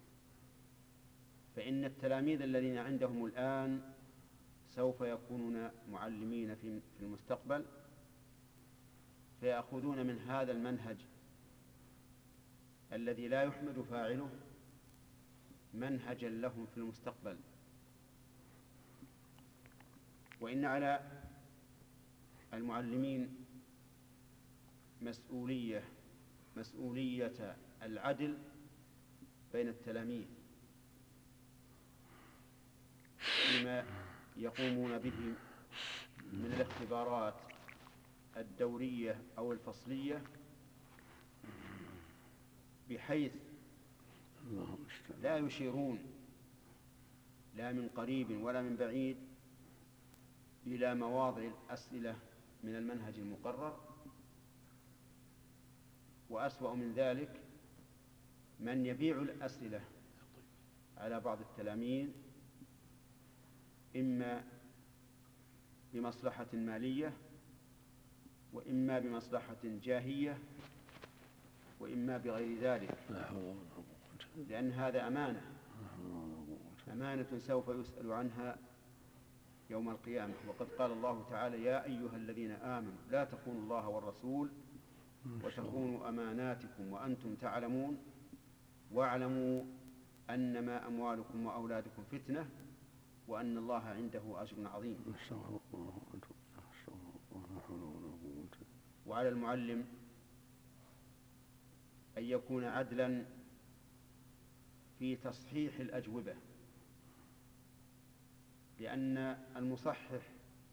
فإن التلاميذ الذين عندهم الآن سوف يكونون معلمين في المستقبل، فيأخذون من هذا المنهج الذي لا يحمد فاعله منهجا لهم في المستقبل. وإن على المعلمين مسؤولية العدل بين التلاميذ فيما يقومون به من الاختبارات الدورية أو الفصلية، بحيث لا يشيرون لا من قريب ولا من بعيد إلى مواضع الأسئلة من المنهج المقرر. وأسوأ من ذلك من يبيع الأسئلة على بعض التلاميذ، إما بمصلحة مالية وإما بمصلحة جاهية وإما بغير ذلك، لأن هذا أمانة سوف يسأل عنها يوم القيامة. وقد قال الله تعالى: يا أيها الذين آمنوا لا تخونوا الله والرسول وتخونوا أماناتكم وأنتم تعلمون واعلموا أنما أموالكم وأولادكم فتنة وأن الله عنده أجر عظيم. وعلى المعلم أن يكون عدلا في تصحيح الأجوبة، لأن المصحح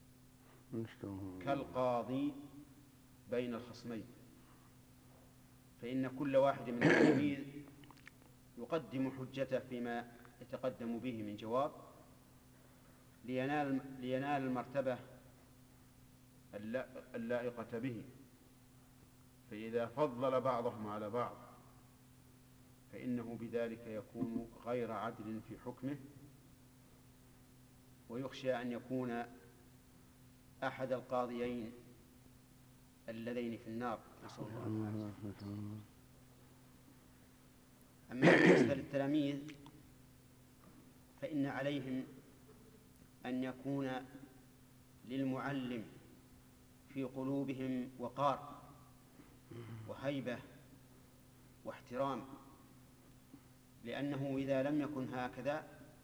كالقاضي بين الخصمين، فإن كل واحد من التلاميذ يقدم حجته فيما يتقدم به من جواب لينال المرتبة اللائقة به. فإذا فضل بعضهم على بعض فإنه بذلك يكون غير عدل في حكمه، ويخشى أن يكون أحد القاضيين اللذين في النار، نسأل الله العافية. أما بالنسبة للتلاميذ فإن عليهم أن يكون للمعلم في قلوبهم وقار وهيبة واحترام، لأنه إذا لم يكن هكذا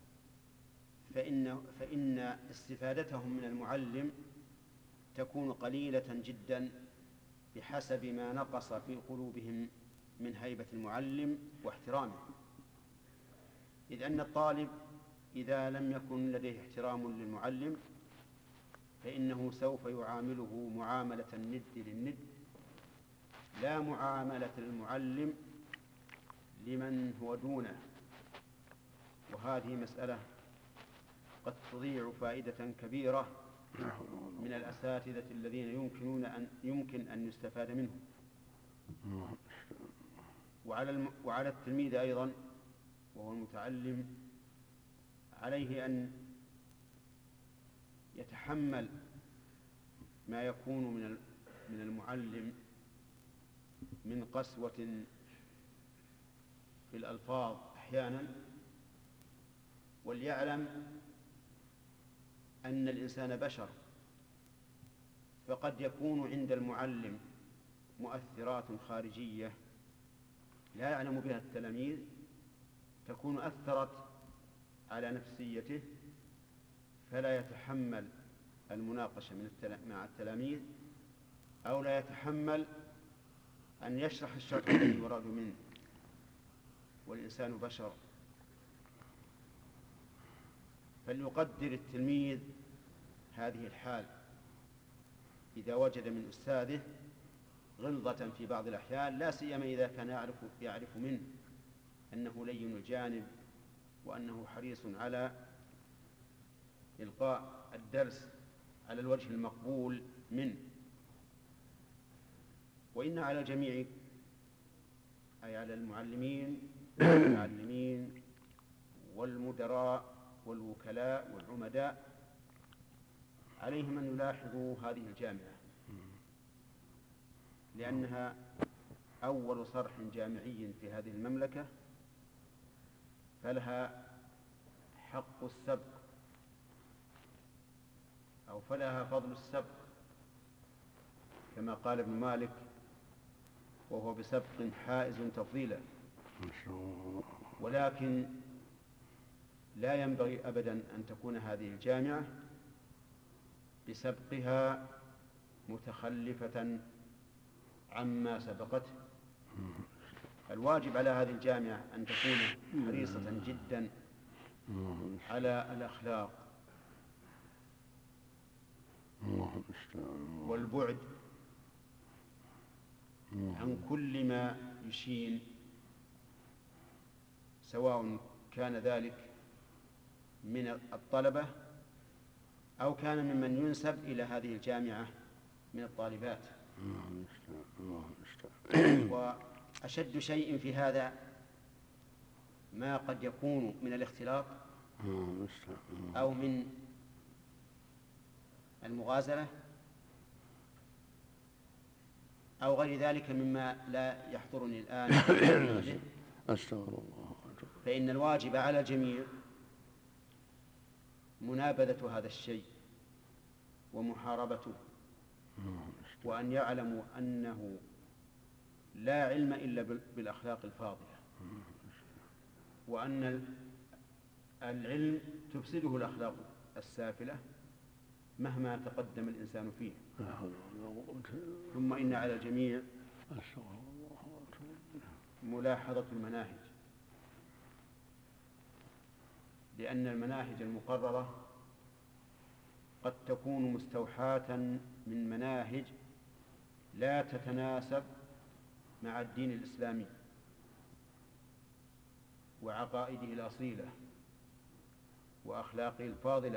فإن استفادتهم من المعلم تكون قليلة جدا بحسب ما نقص في قلوبهم من هيبة المعلم واحترامه. إذ أن الطالب إذا لم يكن لديه احترام للمعلم فإنه سوف يعامله معاملة الند للند، لا معاملة المعلم لمن هو دونه، وهذه مسألة قد تضيع فائدة كبيرة من الأساتذة الذين يمكن أن يستفاد منهم. وعلى التلميذ أيضا وهو المتعلم عليه أن يتحمل ما يكون من المعلم من قسوة في الألفاظ أحيانا، وليعلم أن الإنسان بشر، فقد يكون عند المعلم مؤثرات خارجية لا يعلم بها التلاميذ تكون أثرت على نفسيته، فلا يتحمل المناقشة مع التلاميذ، أو لا يتحمل أن يشرح الشرح الذي يراد منه، والإنسان بشر. فليقدر التلميذ هذه الحال إذا وجد من أستاذه غلظة في بعض الأحيان، لا سيما إذا كان يعرف منه أنه لين الجانب وأنه حريص على إلقاء الدرس على الوجه المقبول منه. وإن على الجميع، أي على المعلمين والمتعلمين والمدراء والوكلاء والعمداء، عليهم أن يلاحظوا هذه الجامعة، لأنها أول صرح جامعي في هذه المملكة، فلها حق السبق أو فلها فضل السبق، كما قال ابن مالك: وهو بسبق حائز تفضيلا. ولكن لا ينبغي أبدا أن تكون هذه الجامعة بسبقها متخلفة عما سبقته. الواجب على هذه الجامعة أن تكون حريصة جدا على الأخلاق والبعد عن كل ما يشين، سواء كان ذلك من الطلبة أو كان ممن ينسب إلى هذه الجامعة من الطالبات. وأشد شيء في هذا ما قد يكون من الاختلاط أو من المغازلة أو غير ذلك مما لا يحضرني الآن. أستغفر الله. فإن الواجب على الجميع منابذة هذا الشيء ومحاربته، وأن يعلموا أنه لا علم إلا بالأخلاق الفاضلة، وأن العلم تفسده الأخلاق السافلة مهما تقدم الإنسان فيه. ثم إن على الجميع ملاحظة المناهج، لأن المناهج المقررة قد تكون مستوحاة من مناهج لا تتناسب مع الدين الإسلامي، وعقائده الأصيلة وأخلاقه الفاضلة،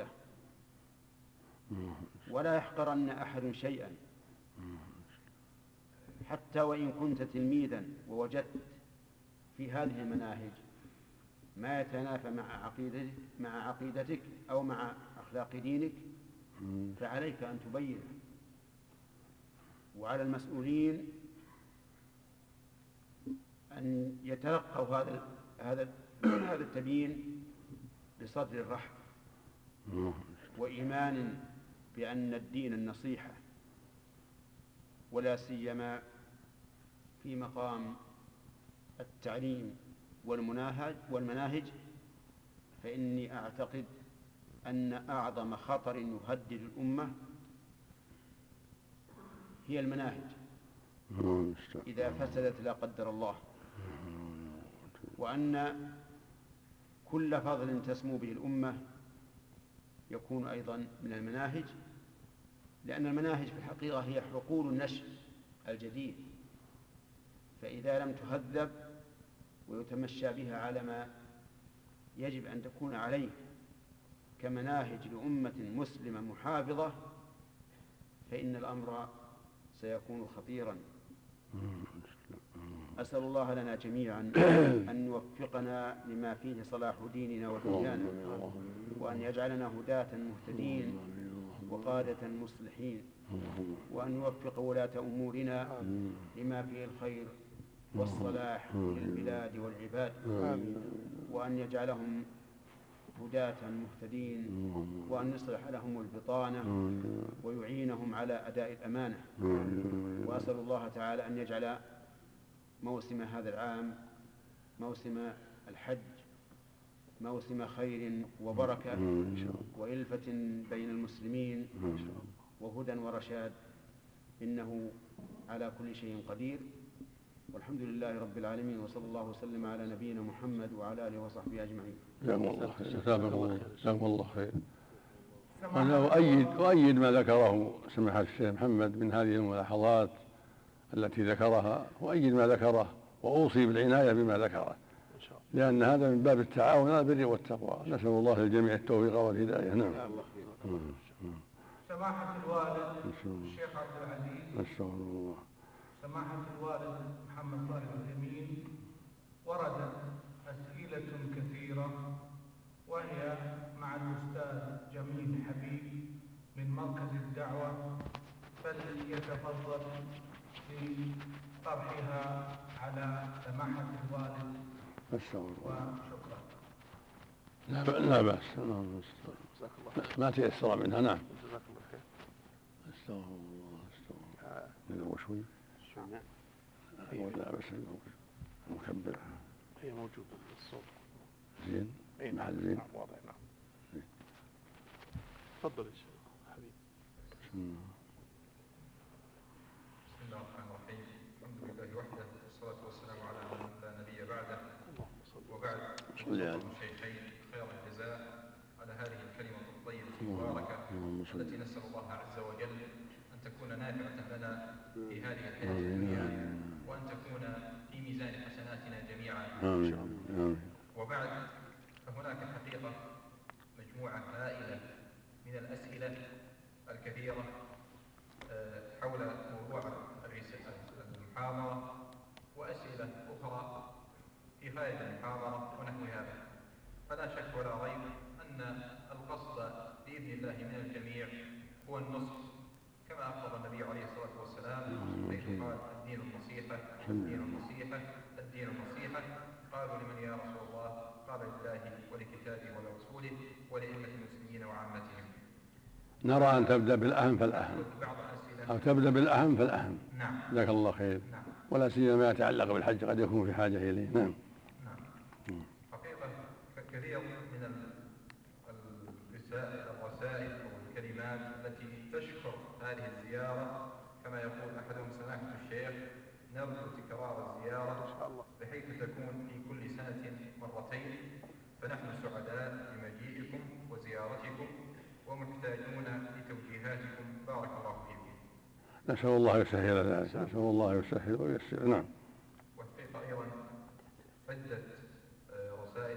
ولا يحقرن أحد شيئا، حتى وإن كنت تلميذا ووجدت في هذه المناهج ما يتنافى مع عقيدتك أو مع أخلاق دينك فعليك أن تبينه، وعلى المسؤولين أن يتلقوا هذا التبيين بصدر الرحب وإيمان بأن الدين النصيحة، ولا سيما في مقام التعليم والمناهج، فإني أعتقد أن أعظم خطر يهدد الأمة هي المناهج إذا فسدت لا قدر الله، وأن كل فضل تسمو به الأمة يكون أيضا من المناهج، لأن المناهج في الحقيقة هي حقول النشء الجديد، فإذا لم تهذب ويتمشى بها على ما يجب أن تكون عليه كمناهج لأمة مسلمة محافظة فإن الأمر سيكون خطيرا. أسأل الله لنا جميعا أن يوفقنا لما فيه صلاح ديننا ودنيانا، وأن يجعلنا هداة مهتدين وقادة مصلحين، وأن يوفق ولاة أمورنا لما فيه الخير والصلاح للبلاد والعباد، وأن يجعلهم هداة مهتدين، وأن يصلح لهم البطانة ويعينهم على أداء الأمانة. وأسأل الله تعالى أن يجعل موسم هذا العام موسم الحج موسم خير وبركة وإلفة بين المسلمين وهدى ورشاد، إنه على كل شيء قدير، والحمد لله رب العالمين، وصلى الله وسلم على نبينا محمد وعلى آله وصحبه أجمعين. جزاكم الله خير. جزاكم الله خير. أنا أؤيد ما ذكره سماحة الشيخ محمد من هذه الملاحظات التي ذكرها، وأؤيد ما ذكره، وأوصي بالعناية بما ذكره، لأن هذا من باب التعاون على البر والتقوى. نسأل الله للجميع التوفيق والهداية. نعم. سماحة الوالد الشيخ عبد العزيز، نستغفر الله. سماحة الوالد محمد صالح اليمين، وردت أسئلة كثيرة وهي مع الأستاذ جميل حبيب من مركز الدعوة، فليتفضل بطرحها على سماحة الوالد وشكرا. لا بأس. ما تيسر منها. نعم. استغفر الله. وشوي لا بس المكبر هي موجودة الصوت زين محل زين واضح. نعم. تفضل يا شيخ حبيب. بسم الله الرحمن الرحيم. الحمد لله وحده، والصلاة والسلام على من لا نبي بعده، وبعد الشيخين خير الجزاء على هذه الكلمة الطيبة المباركة التي نسأل الله عز وجل أن تكون نافعة لنا في هذه الحياة الدنيا، وأن تكون في ميزان حسناتنا جميعا إن شاء الله. وبعد، فهناك حقيقة مجموعة هائلة من الأسئلة الكثيرة حول موضوع المحاضرة، وأسئلة أخرى في غاية المحاضرة ونحو هذا. فلا شك ولا ريب أن القصد بإذن الله من الجميع هو النصح، كما أخبر النبي عليه الصلاة والسلام حيث قال: الدين النصيحة، الدين النصيحة، الدين النصيحة. قالوا: لمن يا رسول الله؟ قال: لله ولكتابه ولرسوله ولأئمة المسلمين وعامتهم. نرى أن تبدأ بالأهم فالأهم، أو تبدأ بالأهم فالأهم. نعم. جزاك الله خير. نعم. ولا سيما ما يتعلق بالحج قد يكون في حاجة إليه. نعم. حقيقة كثير من الرسائل أو الكلمات التي تشكر هذه الزيارة، كما يقول أحدهم سماحة الشيخ: نرجو تكرار الزيارة بحيث تكون في كل سنة مرتين، فنحن سعداء بمجيئكم وزيارتكم ومحتاجون لتوجيهاتكم، بارك الله فيكم. نسأل الله يسهل ذلك، نسأل الله يسهل وييسر. نعم. والحقيقة أيضا عدة رسائل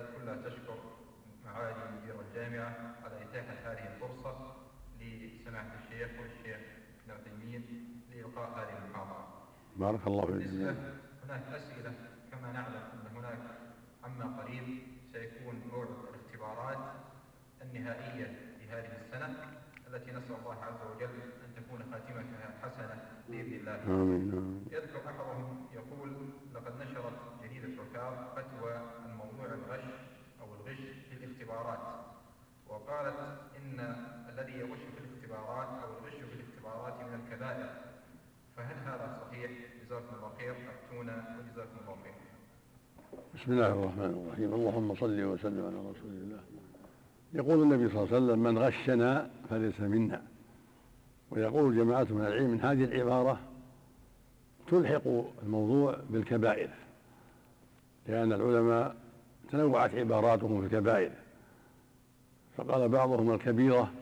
إتاحة هذه الفرصة لسماحة الشيخ والشيخ ابن عثيمين لإلقاء هذه المحاضرة. بارك الله فيك. هناك أسئلة كما نعلم أن هناك عما قريب سيكون موعد الاختبارات النهائية لهذه السنة التي نسأل الله عز وجل أن تكون خاتمتها حسنة بإذن الله. آمين. يذكر أحدهم يقول: لقد نشرت جريدة ركاب فتوى عن موضوع الغش أو الغش في الاختبارات، وقالت إن الذي يغش في الاختبارات أو الغش في الاختبارات من الكبائر، فهل هذا صحيح؟ جزاكم الله خير، أفتونا وجزاكم الله خير. بسم الله الرحمن الرحيم. اللهم صل وسلم على رسول الله. يقول النبي صلى الله عليه وسلم: من غشنا فليس منا. ويقول جماعة من العلم من هذه العبارة تلحق الموضوع بالكبائر، لأن العلماء تنوعت عباراتهم في الكبائر، فقال بعضهم: الكبيرة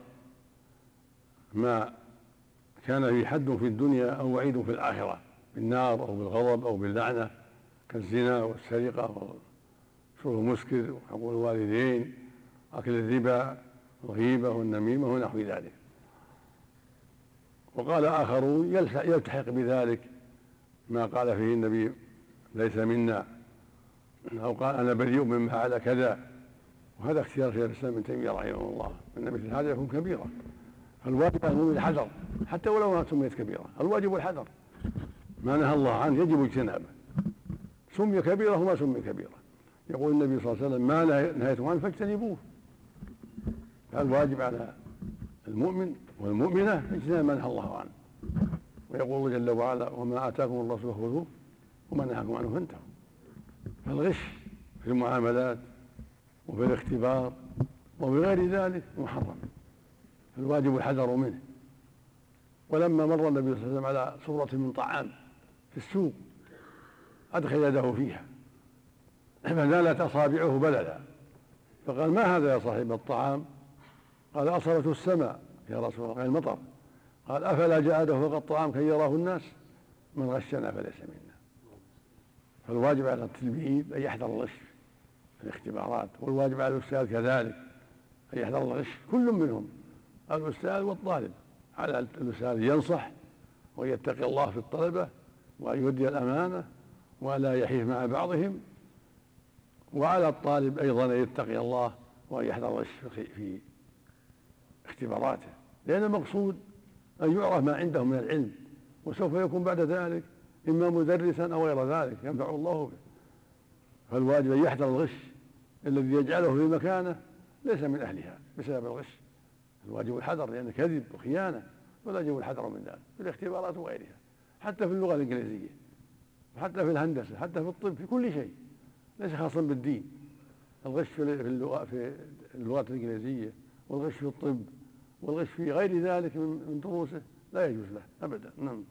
ما كان في حد في الدنيا أو وعيد في الآخرة بالنار أو بالغضب أو باللعنة، كالزنا والسرقة وشرب المسكر وحقوق الوالدين، أكل الربا والغيبة والنميمة ونحو ذلك. وقال آخرون يلتحق بذلك ما قال فيه النبي: ليس منا، أو قال: أنا بريء ممن فعل كذا. وهذا اختيار شيخ الإسلام ابن تيمية رحمه الله، أن مثل هذا يكون كبيرة. فالواجب على المؤمن الحذر حتى ولو ما سميت كبيرة، الواجب الحذر، ما نهى الله عنه يجب اجتنابه، سمي كبيرة وما سمي كبيرة. يقول النبي صلى الله عليه وسلم: ما نهيتم عنه فاجتنبوه. فالواجب على المؤمن والمؤمنة اجتناب ما نهى الله عنه. ويقول جل وعلا: وما آتاكم الرسول فخذوه وما نهاكم عنه فانتهوا. فالغش في المعاملات وفي الاختبار وبغير ذلك محرم، فالواجب الحذر منه. ولما مر النبي صلى الله عليه وسلم على صورة من طعام في السوق أدخل يده فيها فزالت أصابعه بللا، فقال: ما هذا يا صاحب الطعام؟ قال: أصابته السماء يا رسول الله، المطر. قال: أفلا جاء فوق الطعام كي يراه الناس؟ من غشنا فليس منا. فالواجب على التلميذ أن يحذر الغش في الاختبارات، والواجب على الأستاذ كذلك أن يحذر الغش، كل منهم، الأستاذ والطالب. على الأستاذ ينصح ويتقي الله في الطلبة وأن يؤدي الأمانة ولا يحيف مع بعضهم، وعلى الطالب أيضا أن يتقي الله وأن يحذر الغش في اختباراته، لأن المقصود أن يعرف ما عنده من العلم، وسوف يكون بعد ذلك إما مدرسا أو غير ذلك ينفع الله به. فالواجب أن يحذر الغش الذي يجعله في مكانه ليس من أهلها بسبب الغش. الواجب الحذر، لأن كذب وخيانة، والواجب الحذر من ذلك في الاختبارات وغيرها، حتى في اللغة الإنجليزية، حتى في الهندسة، حتى في الطب، في كل شيء، ليس خاصا بالدين. الغش في اللغات الإنجليزية، والغش في الطب، والغش في غير ذلك من دروسه لا يجوز له أبدا. نعم.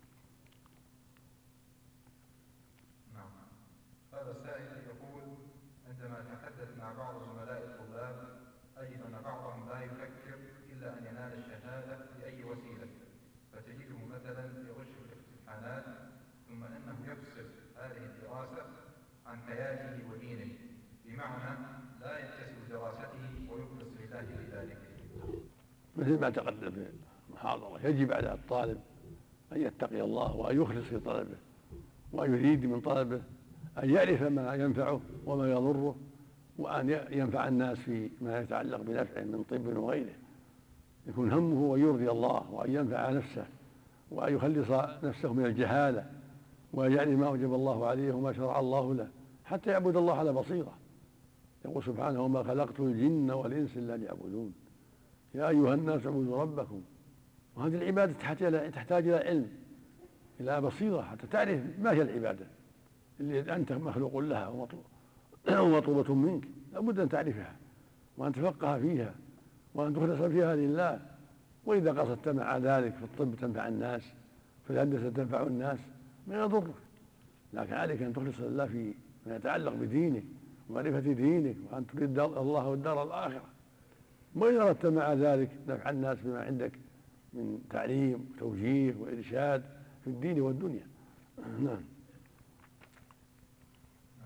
هذا السائل يقول: عندما أتحدث مع بعض زملاء الطلاب أجد أن بعضهم لا يفكر إلا أن ينال الشهادة بأي وسيلة، فتجده مثلا يغش في الامتحانات ثم أنه يفصل هذه الدراسة عن حياته ودينه، بمعنى لا يتسم دراسته ويخلص لله في ذلك. مثل ما تقدم في المحاضرة، يجب على الطالب أن يتقي الله وأن يخلص في طلبه، وأن يريد من طلبه أن يعرف ما ينفعه وما يضره، وأن ينفع الناس فيما يتعلق بنفعه من طب وغيره. يكون همه أن يرضي الله وأن ينفع نفسه وأن يخلص نفسه من الجهالة، وأن يعرف ما أوجب الله عليه وما شرع الله له، حتى يعبد الله على بصيرة. يقول سبحانه: وما خلقت الجن والإنس إلا ليعبدون، يا أيها الناس اعبدوا ربكم. وهذه العبادة تحتاج إلى علم، إلى بصيرة، حتى تعرف ما هي العبادة اللي أنت مخلوق لها ومطلوبة منك، لابد أن تعرفها وأن تفقه فيها وأن تخلص فيها لله. وإذا قصدت مع ذلك في الطب تنفع الناس، في الهندسة تنفع الناس، ما يضرك، لكن عليك أن تخلص لله فيما يتعلق بدينك ومعرفة دينك، وأن تريد الله والدار الآخرة. وإذا أردت مع ذلك نفع الناس بما عندك من تعليم وتوجيه وإرشاد في الدين والدنيا. نعم.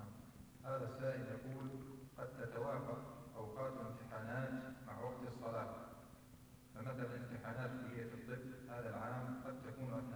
هذا السائل يقول: قد تتوافق أوقات الامتحانات مع وقت الصلاة،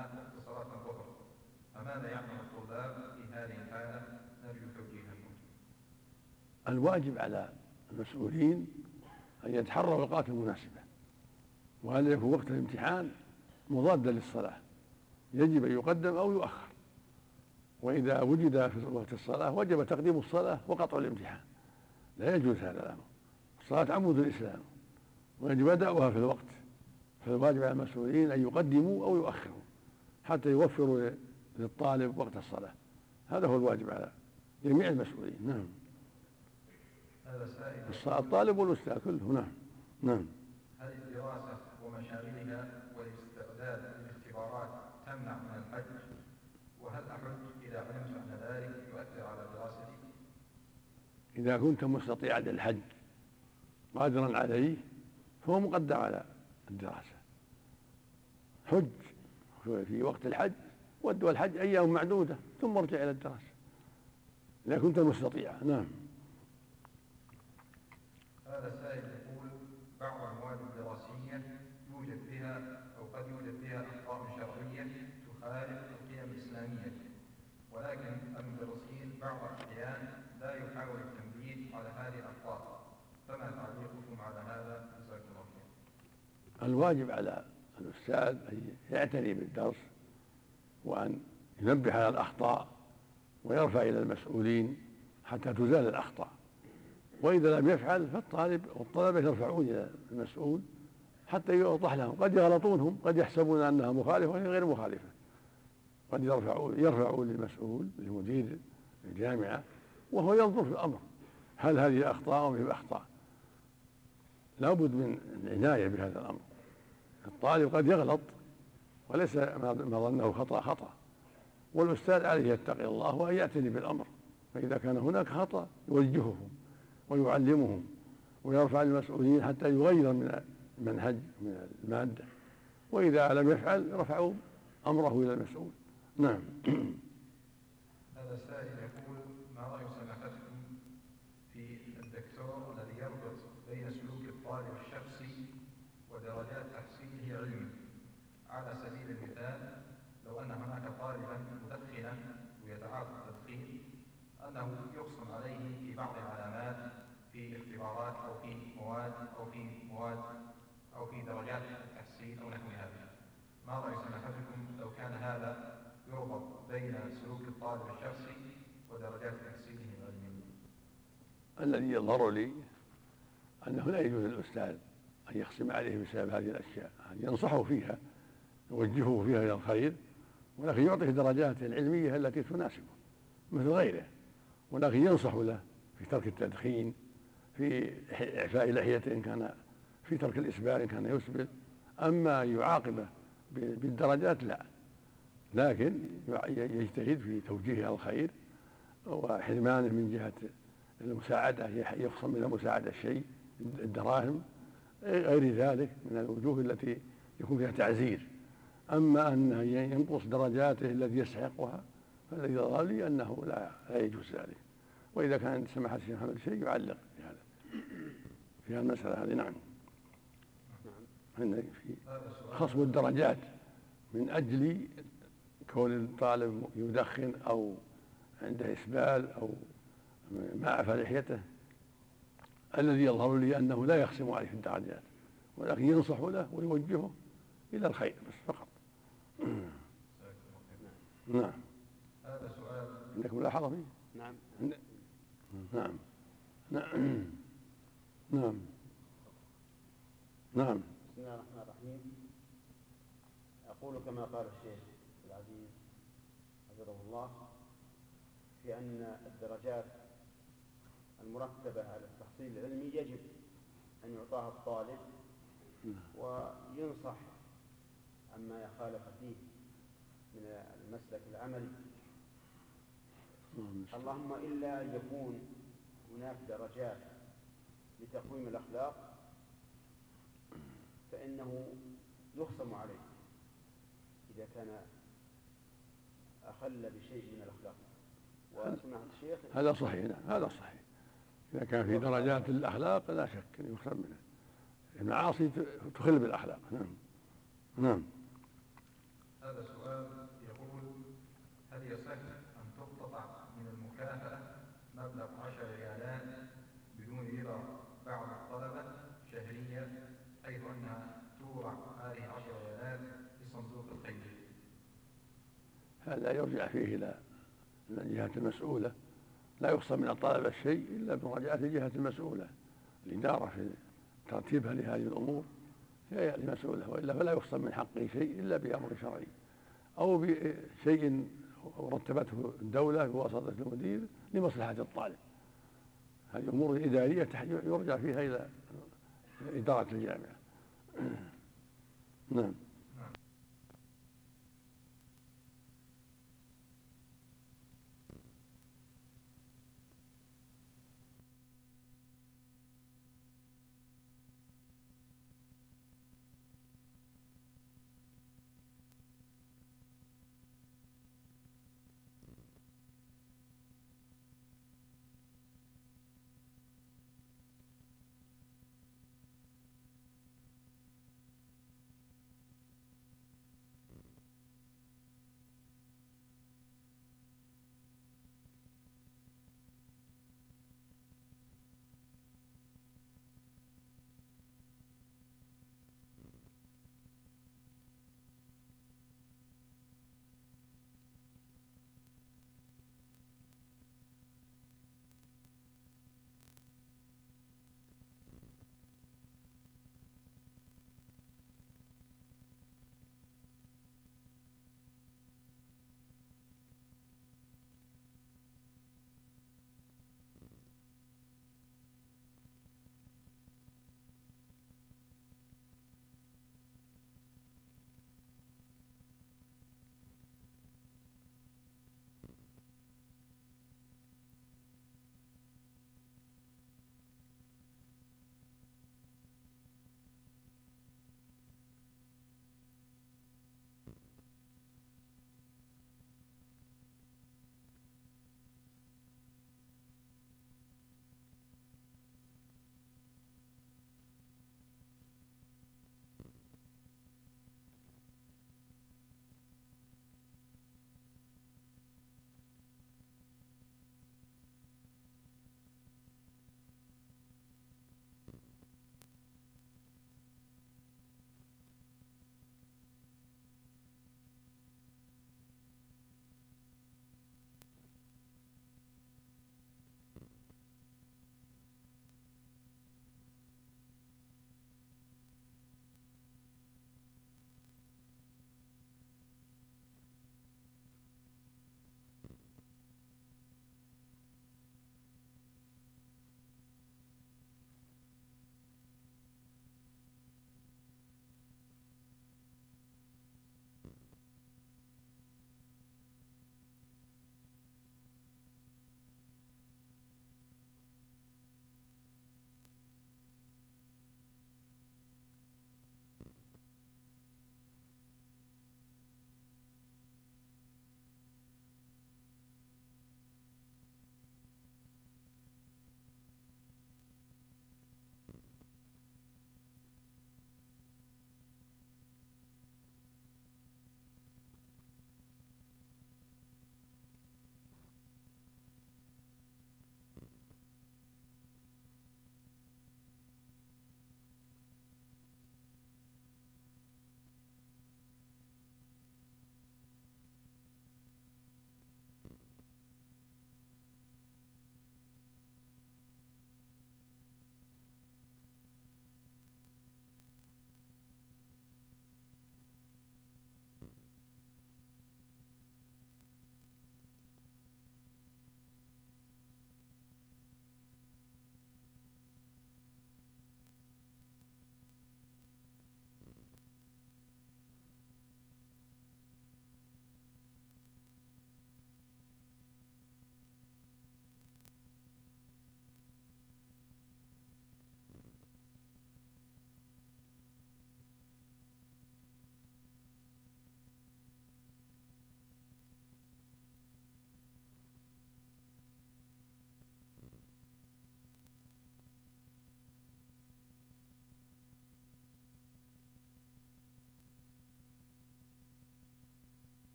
وقت صلاة الظهر، فماذا يعمل الطلاب في هذه الحالة؟ نرجو توجيهكم. الواجب على المسؤولين أن يتحروا الأوقات المناسبة، وهذا يكون وقت الامتحان مضادا للصلاة، يجب أن يقدم أو يؤخر. وإذا وجد في وقت الصلاة وجب تقديم الصلاة وقطع الامتحان، لا يجوز هذا الأمر. الصلاة عمود الإسلام ويجب أداؤها في الوقت، فالواجب على المسؤولين أن يقدموا أو يؤخروا حتى يوفروا للطالب وقت الصلاة. هذا هو الواجب على جميع المسؤولين. نعم. الطالب والأستاذ كله. نعم. نعم. هل الدراسة ومشاغلها والاستعداد للاختبارات تمنع من الحج؟ وهل أحج إذا علمت أن ذلك يؤثر على دراستي؟ إذا كنت مستطيعا للحج قادرا عليه فهو مقدم على الدراسة. حج في وقت الحج، ودوا الحج أيام معدودة ثم ارجع إلى الدراسة إذا كنت مستطيعا. نعم. هذا السائل يقول: بعض المواد الدراسية يوجد بها أو قد يوجد بها أخطاء شرعية تخالف القيم الإسلامية، ولكن المدرسين بعض الأحيان لا يحاول التنبيه على هذه الأخطاء، فما تعليقكم على هذا؟ جزاكم الله خير. الواجب على الأستاذ أن يعتني بالدرس وأن ينبه على الأخطاء ويرفع إلى المسؤولين حتى تزال الأخطاء، وإذا لم يفعل فالطالب والطلبة يرفعون إلى المسؤول حتى يوضح لهم. قد يغلطونهم، قد يحسبون أنها مخالفة وهي غير مخالفة، قد يرفعوا للمسؤول لمدير الجامعة وهو ينظر في الأمر هل هذه أخطاء أو هي أخطاء. لا بد من العناية بهذا الأمر. الطالب قد يغلط وليس ما ظنه خطأ، والأستاذ عليه يتقي الله وأن يعتني بالأمر، فإذا كان هناك خطأ يوجههم ويعلمهم ويرفع المسؤولين حتى يغير من المنهج من المادة، وإذا لم يفعل رفعوا أمره إلى المسؤول. نعم. هذا السائل يقول: ما رأي سماحتكم في الدكتور الذي يربط بين سلوك الطالب الشخصي ودرجات تحصيله علمي؟ على سبيل المثال، لو أن هناك طالبا مدخنا ويتعاطى التدخين، أنه يقسم عليه في بعض العلامات في اختبارات أو في درجات التحصيل أو نحو هذا. ما رأي سماحتكم لو كان هذا يربط بين سلوك الطالب الشخصي ودرجات تحصيله العلمي؟ الذي يظهر لي أنه لا يجوز للأستاذ أن يقسم عليه بسبب هذه الأشياء، أن ينصحه فيها يوجهه فيها إلى الخير، ولكن يعطيه درجاته العلمية التي تناسبه مثل غيره، ولكن ينصح له في ترك التدخين، في إعفاء لحيته إن كان، في ترك الإسبال إن كان يسبل. أما يعاقبه بالدرجات لا، لكن يجتهد في توجيهه على الخير وحرمانه من جهة المساعدة، يخصم من مساعدة الشيء الدراهم غير ذلك من الوجوه التي يكون فيها تعزير. أما أن ينقص درجاته التي يستحقها فالذي يظهر لي أنه لا يجوز ذلك. وإذا كان سماحة الشيخ محمد شيء يعلق في هذا في المسألة هذه. نعم. في خصم الدرجات من أجل كون الطالب يدخن أو عنده إسبال أو ما عفى لحيته، الذي يظهر لي أنه لا يقسم عليه في الدرجات، ولكن ينصح له ويوجهه إلى الخير بس فقط. نعم. هذا سؤال. عندك ملاحظة فيه؟ نعم. نعم. نعم. نعم. نعم. بسم الله الرحمن الرحيم. أقول كما قال الشيخ العزيز حفظه الله في أن الدرجات المرتبة على التحصيل العلمي يجب أن يعطاها الطالب وينصح عما يخالف فيه من المسلك العملي، اللهم إلا أن يكون هناك درجات لتقويم الأخلاق فإنه يخصم عليه إذا كان أخل بشيء من الأخلاق. وسمعت الشيخ هذا صحيح. نعم هذا صحيح. إذا كان في درجات الأخلاق لا شك أن يخصم منها، المعاصي تخل بالأخلاق. نعم. نعم. هذا سؤال ألا يرجع فيه إلى الجهة المسؤولة. لا يقصد من الطلبة الشيء إلا بمراجعة الجهة المسؤولة، الإدارة في ترتيبها لهذه الأمور هي المسؤولة، وإلا فلا يقصد من حقه شيء إلا بأمر شرعي أو بشيء رتبته الدولة بواسطة المدير لمصلحة الطالب. هذه أمور إدارية يرجع فيها إلى إدارة الجامعة. نعم.